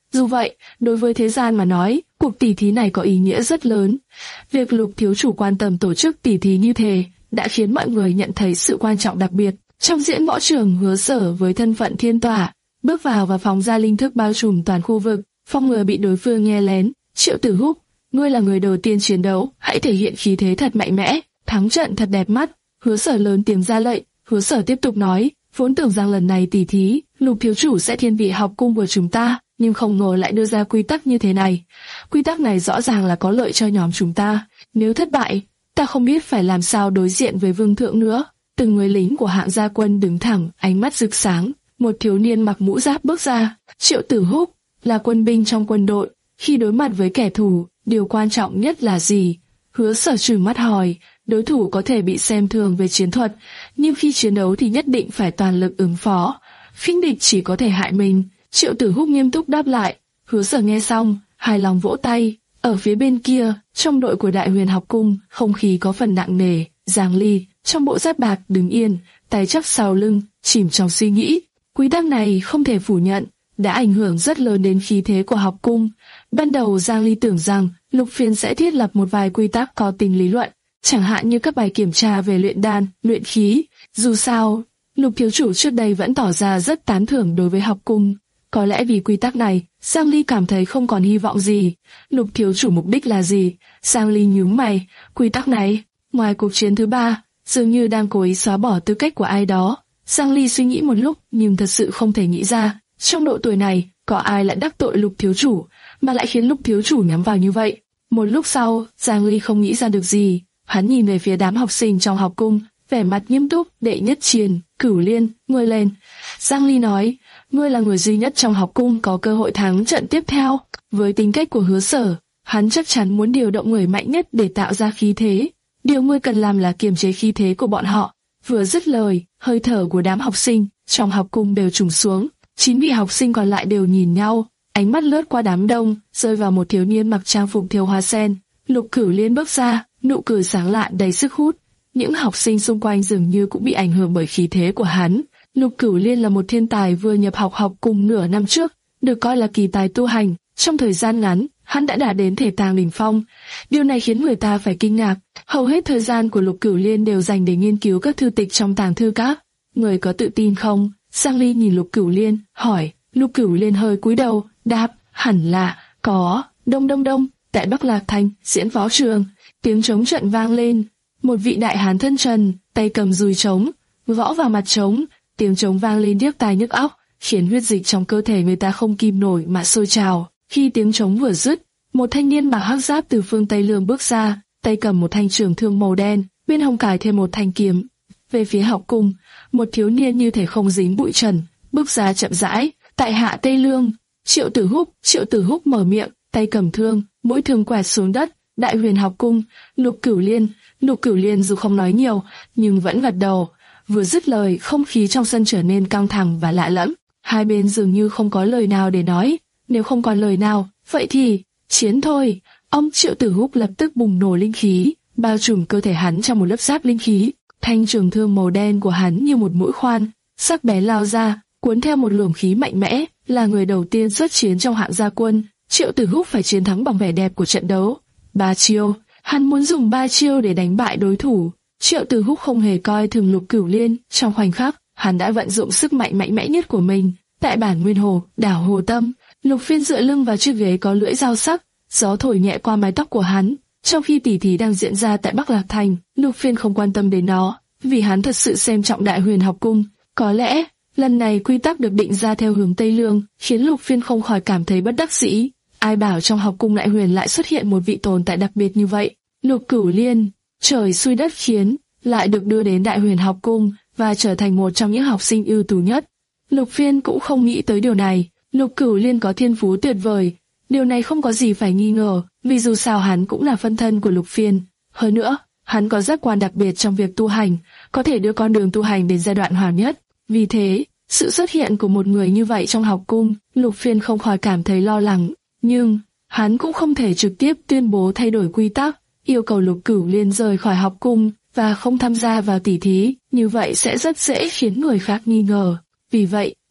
Dù vậy, đối với thế gian mà nói, cuộc tỷ thí này có ý nghĩa rất lớn. Việc Lục thiếu chủ quan tâm tổ chức tỷ thí như thế đã khiến mọi người nhận thấy sự quan trọng đặc biệt. Trong diễn võ trường, Hứa Sở với thân phận thiên tỏa bước vào và phóng ra linh thức bao trùm toàn khu vực, phòng ngừa bị đối phương nghe lén. Triệu Tử Húc, ngươi là người đầu tiên chiến đấu, hãy thể hiện khí thế thật mạnh mẽ, thắng trận thật đẹp mắt. Hứa Sở lớn tiếng ra lệnh. Hứa Sở tiếp tục nói, vốn tưởng rằng lần này tỷ thí, Lục thiếu chủ sẽ thiên vị học cung của chúng ta, nhưng không ngờ lại đưa ra quy tắc như thế này. Quy tắc này rõ ràng là có lợi cho nhóm chúng ta. Nếu thất bại, ta không biết phải làm sao đối diện với vương thượng nữa. Từng người lính của hạng gia quân đứng thẳng, ánh mắt rực sáng. Một thiếu niên mặc mũ giáp bước ra. Triệu Tử Húc là quân binh trong quân đội. Khi đối mặt với kẻ thù, điều quan trọng nhất là gì? Hứa Sở trừng mắt hỏi. Đối thủ có thể bị xem thường về chiến thuật, nhưng khi chiến đấu thì nhất định phải toàn lực ứng phó. Khinh địch chỉ có thể hại mình. Triệu Tử Húc nghiêm túc đáp lại. Hứa Sở nghe xong, hài lòng vỗ tay. Ở phía bên kia, trong đội của Đại Huyền học cung, không khí có phần nặng nề. Giang Ly, trong bộ giáp bạc đứng yên, tay chắp sau lưng, chìm trong suy nghĩ. Quy tắc này không thể phủ nhận, đã ảnh hưởng rất lớn đến khí thế của học cung. Ban đầu Giang Ly tưởng rằng Lục Phiên sẽ thiết lập một vài quy tắc có tính lý luận, chẳng hạn như các bài kiểm tra về luyện đan, luyện khí. Dù sao, Lục thiếu chủ trước đây vẫn tỏ ra rất tán thưởng đối với học cung. Có lẽ vì quy tắc này, Giang Ly cảm thấy không còn hy vọng gì. Lục thiếu chủ mục đích là gì? Giang Ly nhướng mày. Quy tắc này, ngoài cuộc chiến thứ ba, dường như đang cố ý xóa bỏ tư cách của ai đó. Giang Ly suy nghĩ một lúc nhưng thật sự không thể nghĩ ra. Trong độ tuổi này, có ai lại đắc tội Lục thiếu chủ, mà lại khiến Lục thiếu chủ nhắm vào như vậy? Một lúc sau, Giang Ly không nghĩ ra được gì. Hắn nhìn về phía đám học sinh trong học cung, vẻ mặt nghiêm túc. Đệ Nhất Triền, Cửu Liên, ngươi lên. Giang Ly nói, ngươi là người duy nhất trong học cung có cơ hội thắng trận tiếp theo. Với tính cách của Hứa Sở, hắn chắc chắn muốn điều động người mạnh nhất để tạo ra khí thế. Điều ngươi cần làm là kiềm chế khí thế của bọn họ. Vừa dứt lời, hơi thở của đám học sinh trong học cung đều trùng xuống. Chín vị học sinh còn lại đều nhìn nhau, ánh mắt lướt qua đám đông, rơi vào một thiếu niên mặc trang phục thêu hoa sen. Lục Cửu Liên bước ra, nụ cười sáng lạ đầy sức hút. Những học sinh xung quanh dường như cũng bị ảnh hưởng bởi khí thế của hắn. Lục Cửu Liên là một thiên tài vừa nhập học học cùng nửa năm trước, được coi là kỳ tài tu hành. Trong thời gian ngắn, hắn đã đạt đến thể tàng đỉnh phong. Điều này khiến người ta phải kinh ngạc. Hầu hết thời gian của Lục Cửu Liên đều dành để nghiên cứu các thư tịch trong tàng thư các. Người có tự tin không? Giang Ly nhìn Lục Cửu Liên, hỏi. Lục Cửu Liên hơi cúi đầu, đáp, hẳn là có. Đông đông đông, tại Bắc Lạc Thành, diễn võ trường, tiếng trống trận vang lên. Một vị đại hán thân trần, tay cầm dùi trống, gõ vào mặt trống. Tiếng trống vang lên điếc tai nhức óc, khiến huyết dịch trong cơ thể người ta không kìm nổi mà sôi trào. Khi tiếng trống vừa dứt, một thanh niên mặc hắc giáp từ phương Tây Lương bước ra, tay cầm một thanh trường thương màu đen, bên hông cài thêm một thanh kiếm. Về phía học cung, một thiếu niên như thể không dính bụi trần, bước ra chậm rãi. Tại hạ Tây Lương, Triệu Tử Húc. Triệu Tử Húc mở miệng, tay cầm thương, mũi thương quẹt xuống đất. Đại Huyền học cung, Lục Cửu Liên. Lục Cửu Liên dù không nói nhiều, nhưng vẫn gật đầu. Vừa dứt lời, không khí trong sân trở nên căng thẳng và lạ lẫm. Hai bên dường như không có lời nào để nói. Nếu không còn lời nào, vậy thì chiến thôi. Ông Triệu Tử Húc lập tức bùng nổ linh khí, bao trùm cơ thể hắn trong một lớp giáp linh khí. Thanh trường thương màu đen của hắn như một mũi khoan, sắc bén lao ra, cuốn theo một luồng khí mạnh mẽ. Là người đầu tiên xuất chiến trong hạng gia quân, Triệu Tử Húc phải chiến thắng bằng vẻ đẹp của trận đấu. Ba chiêu, hắn muốn dùng ba chiêu để đánh bại đối thủ. Triệu Tử Húc không hề coi thường Lục Cửu Liên. Trong khoảnh khắc, hắn đã vận dụng sức mạnh mạnh mẽ nhất của mình. Tại bản Nguyên Hồ, đảo Hồ Tâm, Lục Phiên dựa lưng vào chiếc ghế có lưỡi dao sắc, gió thổi nhẹ qua mái tóc của hắn. Trong khi tỷ thí đang diễn ra tại Bắc Lạc Thành, Lục Phiên không quan tâm đến nó, vì hắn thật sự xem trọng Đại Huyền học cung. Có lẽ lần này quy tắc được định ra theo hướng Tây Lương, khiến Lục Phiên không khỏi cảm thấy bất đắc dĩ. Ai bảo trong học cung Đại Huyền lại xuất hiện một vị tồn tại đặc biệt như vậy? Lục Cửu Liên, trời xui đất khiến, lại được đưa đến Đại Huyền học cung và trở thành một trong những học sinh ưu tú nhất. Lục Phiên cũng không nghĩ tới điều này. Lục Cửu Liên có thiên phú tuyệt vời, điều này không có gì phải nghi ngờ, vì dù sao hắn cũng là phân thân của Lục Phiên. Hơn nữa, hắn có giác quan đặc biệt trong việc tu hành, có thể đưa con đường tu hành đến giai đoạn hoàn nhất. Vì thế, sự xuất hiện của một người như vậy trong học cung, Lục Phiên không khỏi cảm thấy lo lắng. Nhưng, hắn cũng không thể trực tiếp tuyên bố thay đổi quy tắc, yêu cầu Lục Cửu Liên rời khỏi học cung và không tham gia vào tỷ thí, như vậy sẽ rất dễ khiến người khác nghi ngờ. Vì vậy,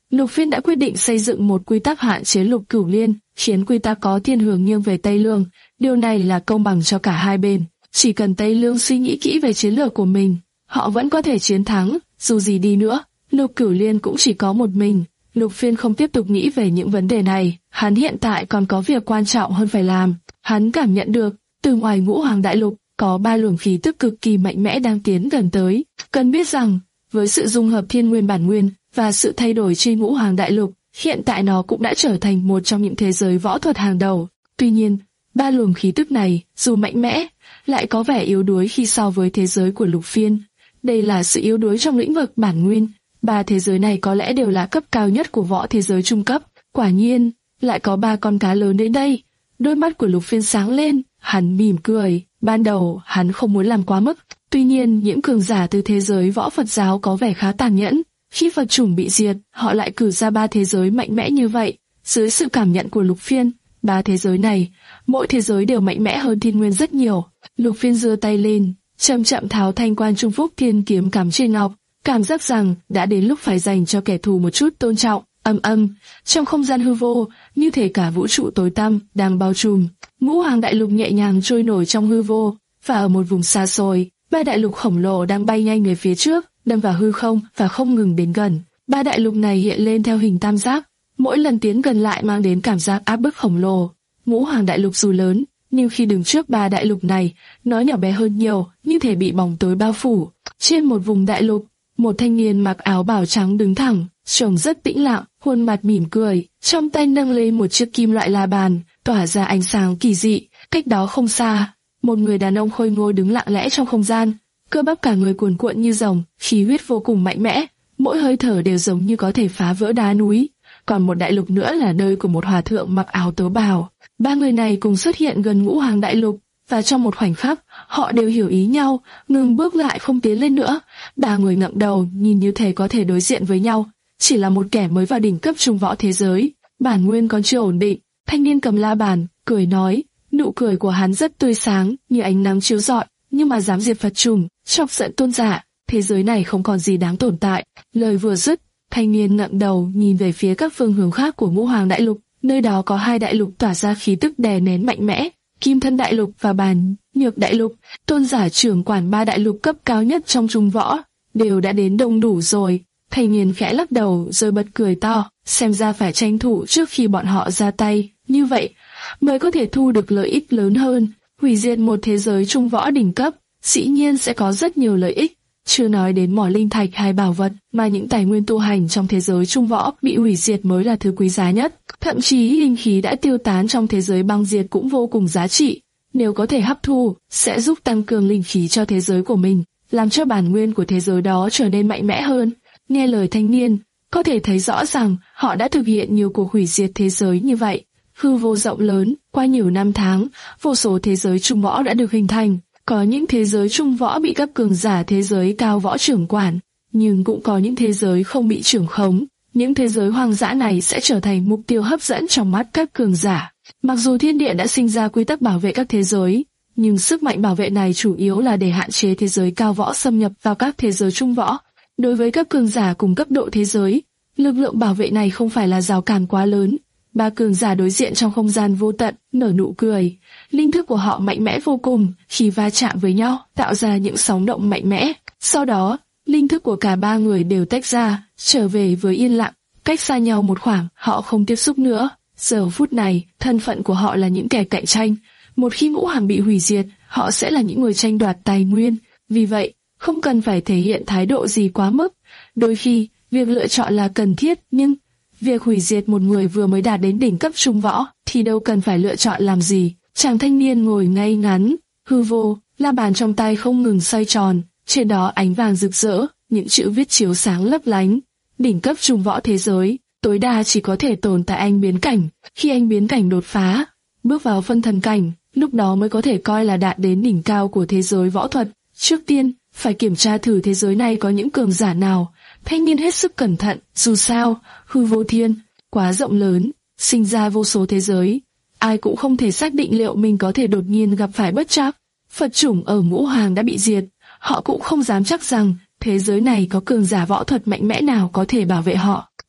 Lục Phiên đã quyết định xây dựng một quy tắc hạn chế Lục Cửu Liên, khiến quy tắc có thiên hướng nghiêng về Tây Lương. Điều này là công bằng cho cả hai bên. Chỉ cần Tây Lương suy nghĩ kỹ về chiến lược của mình, họ vẫn có thể chiến thắng. Dù gì đi nữa, Lục Cửu Liên cũng chỉ có một mình. Lục Phiên không tiếp tục nghĩ về những vấn đề này. Hắn hiện tại còn có việc quan trọng hơn phải làm. Hắn cảm nhận được, từ ngoài Ngũ Hoàng Đại Lục, có ba luồng khí tức cực kỳ mạnh mẽ đang tiến gần tới. Cần biết rằng, với sự dung hợp thiên nguyên bản nguyên và sự thay đổi trên Ngũ Hoàng Đại Lục, hiện tại nó cũng đã trở thành một trong những thế giới võ thuật hàng đầu. Tuy nhiên, ba luồng khí tức này, dù mạnh mẽ, lại có vẻ yếu đuối khi so với thế giới của Lục Phiên. Đây là sự yếu đuối trong lĩnh vực bản nguyên. Ba thế giới này có lẽ đều là cấp cao nhất của võ thế giới trung cấp. Quả nhiên, lại có ba con cá lớn đến đây. Đôi mắt của Lục Phiên sáng lên, hắn mỉm cười. Ban đầu, hắn không muốn làm quá mức. Tuy nhiên, những cường giả từ thế giới võ Phật giáo có vẻ khá tàn nhẫn. Khi Phật chủng bị diệt, họ lại cử ra ba thế giới mạnh mẽ như vậy. Dưới sự cảm nhận của Lục Phiên, ba thế giới này, mỗi thế giới đều mạnh mẽ hơn thiên nguyên rất nhiều. Lục Phiên giơ tay lên, chậm chậm tháo thanh quan trung phúc thiên kiếm cắm trên ngọc, cảm giác rằng đã đến lúc phải dành cho kẻ thù một chút tôn trọng. Âm âm, trong không gian hư vô, như thể cả vũ trụ tối tăm đang bao trùm. Ngũ Hoàng Đại Lục nhẹ nhàng trôi nổi trong hư vô, và ở một vùng xa xôi, ba đại lục khổng lồ đang bay nhanh về phía trước, đâm vào hư không và không ngừng đến gần. Ba đại lục này hiện lên theo hình tam giác, mỗi lần tiến gần lại mang đến cảm giác áp bức khổng lồ. Ngũ Hoàng Đại Lục dù lớn, nhưng khi đứng trước ba đại lục này, nó nhỏ bé hơn nhiều, như thể bị bóng tối bao phủ. Trên một vùng đại lục, một thanh niên mặc áo bào trắng đứng thẳng, trông rất tĩnh lặng, khuôn mặt mỉm cười, trong tay nâng lên một chiếc kim loại la bàn, tỏa ra ánh sáng kỳ dị. Cách đó không xa, một người đàn ông khôi ngô đứng lặng lẽ trong không gian, cơ bắp cả người cuồn cuộn như rồng, khí huyết vô cùng mạnh mẽ, mỗi hơi thở đều giống như có thể phá vỡ đá núi. Còn một đại lục nữa là nơi của một hòa thượng mặc áo tớ bào. Ba người này cùng xuất hiện gần Ngũ Hoàng Đại Lục, và trong một khoảnh khắc, họ đều hiểu ý nhau, ngừng bước lại không tiến lên nữa. Ba người ngẩng đầu, nhìn như thể có thể đối diện với nhau. Chỉ là một kẻ mới vào đỉnh cấp trung võ thế giới, bản nguyên còn chưa ổn định. Thanh niên cầm la bàn, cười nói, nụ cười của hắn rất tươi sáng, như ánh nắng chiếu rọi, nhưng mà dám diệt Phật trùng, chọc giận tôn giả, thế giới này không còn gì đáng tồn tại. Lời vừa dứt, thanh niên ngẩng đầu nhìn về phía các phương hướng khác của Ngũ Hoàng Đại Lục, nơi đó có hai đại lục tỏa ra khí tức đè nén mạnh mẽ, Kim Thân Đại Lục và Bàn Nhược Đại Lục. Tôn giả trưởng quản ba đại lục cấp cao nhất trong trung võ đều đã đến đông đủ rồi. Thanh niên khẽ lắc đầu rồi bật cười to, xem ra phải tranh thủ trước khi bọn họ ra tay, như vậy mới có thể thu được lợi ích lớn hơn. Hủy diệt một thế giới trung võ đỉnh cấp, dĩ nhiên sẽ có rất nhiều lợi ích, chưa nói đến mỏ linh thạch hay bảo vật, mà những tài nguyên tu hành trong thế giới trung võ bị hủy diệt mới là thứ quý giá nhất. Thậm chí linh khí đã tiêu tán trong thế giới băng diệt cũng vô cùng giá trị, nếu có thể hấp thu, sẽ giúp tăng cường linh khí cho thế giới của mình, làm cho bản nguyên của thế giới đó trở nên mạnh mẽ hơn. Nghe lời thanh niên, có thể thấy rõ rằng họ đã thực hiện nhiều cuộc hủy diệt thế giới như vậy. Hư vô rộng lớn, qua nhiều năm tháng, vô số thế giới trung võ đã được hình thành. Có những thế giới trung võ bị các cường giả thế giới cao võ trưởng quản, nhưng cũng có những thế giới không bị trưởng khống. Những thế giới hoang dã này sẽ trở thành mục tiêu hấp dẫn trong mắt các cường giả. Mặc dù thiên địa đã sinh ra quy tắc bảo vệ các thế giới, nhưng sức mạnh bảo vệ này chủ yếu là để hạn chế thế giới cao võ xâm nhập vào các thế giới trung võ. Đối với các cường giả cùng cấp độ thế giới, lực lượng bảo vệ này không phải là rào cản quá lớn. Ba cường giả đối diện trong không gian vô tận, nở nụ cười. Linh thức của họ mạnh mẽ vô cùng, khi va chạm với nhau, tạo ra những sóng động mạnh mẽ. Sau đó, linh thức của cả ba người đều tách ra, trở về với yên lặng, cách xa nhau một khoảng, họ không tiếp xúc nữa. Giờ phút này, thân phận của họ là những kẻ cạnh tranh. Một khi Ngũ Hoàng bị hủy diệt, họ sẽ là những người tranh đoạt tài nguyên. Vì vậy, không cần phải thể hiện thái độ gì quá mức. Đôi khi, việc lựa chọn là cần thiết, nhưng việc hủy diệt một người vừa mới đạt đến đỉnh cấp trung võ thì đâu cần phải lựa chọn làm gì. Chàng thanh niên ngồi ngay ngắn, hư vô, la bàn trong tay không ngừng xoay tròn, trên đó ánh vàng rực rỡ, những chữ viết chiếu sáng lấp lánh. Đỉnh cấp trung võ thế giới, tối đa chỉ có thể tồn tại anh biến cảnh. Khi anh biến cảnh đột phá, bước vào phân thần cảnh, lúc đó mới có thể coi là đạt đến đỉnh cao của thế giới võ thuật. Trước tiên, phải kiểm tra thử thế giới này có những cường giả nào. Thanh niên hết sức cẩn thận, dù sao, hư vô thiên, quá rộng lớn, sinh ra vô số thế giới. Ai cũng không thể xác định liệu mình có thể đột nhiên gặp phải bất trắc. Phật chủng ở Ngũ Hoàng đã bị diệt, họ cũng không dám chắc rằng thế giới này có cường giả võ thuật mạnh mẽ nào có thể bảo vệ họ.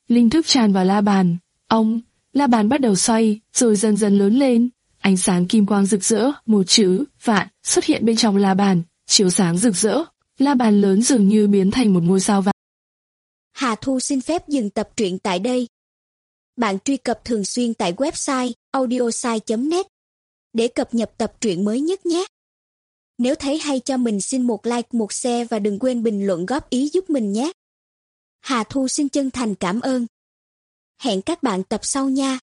Linh thức tràn vào la bàn. Ông, la bàn bắt đầu xoay, rồi dần dần lớn lên. Ánh sáng kim quang rực rỡ, một chữ vạn xuất hiện bên trong la bàn, chiếu sáng rực rỡ. La bàn lớn dường như biến thành một ngôi sao vàng. Hà Thu xin phép dừng tập truyện tại đây. Bạn truy cập thường xuyên tại website audiosai chấm net để cập nhật tập truyện mới nhất nhé. Nếu thấy hay cho mình xin một like, một share và đừng quên bình luận góp ý giúp mình nhé. Hà Thu xin chân thành cảm ơn. Hẹn các bạn tập sau nha.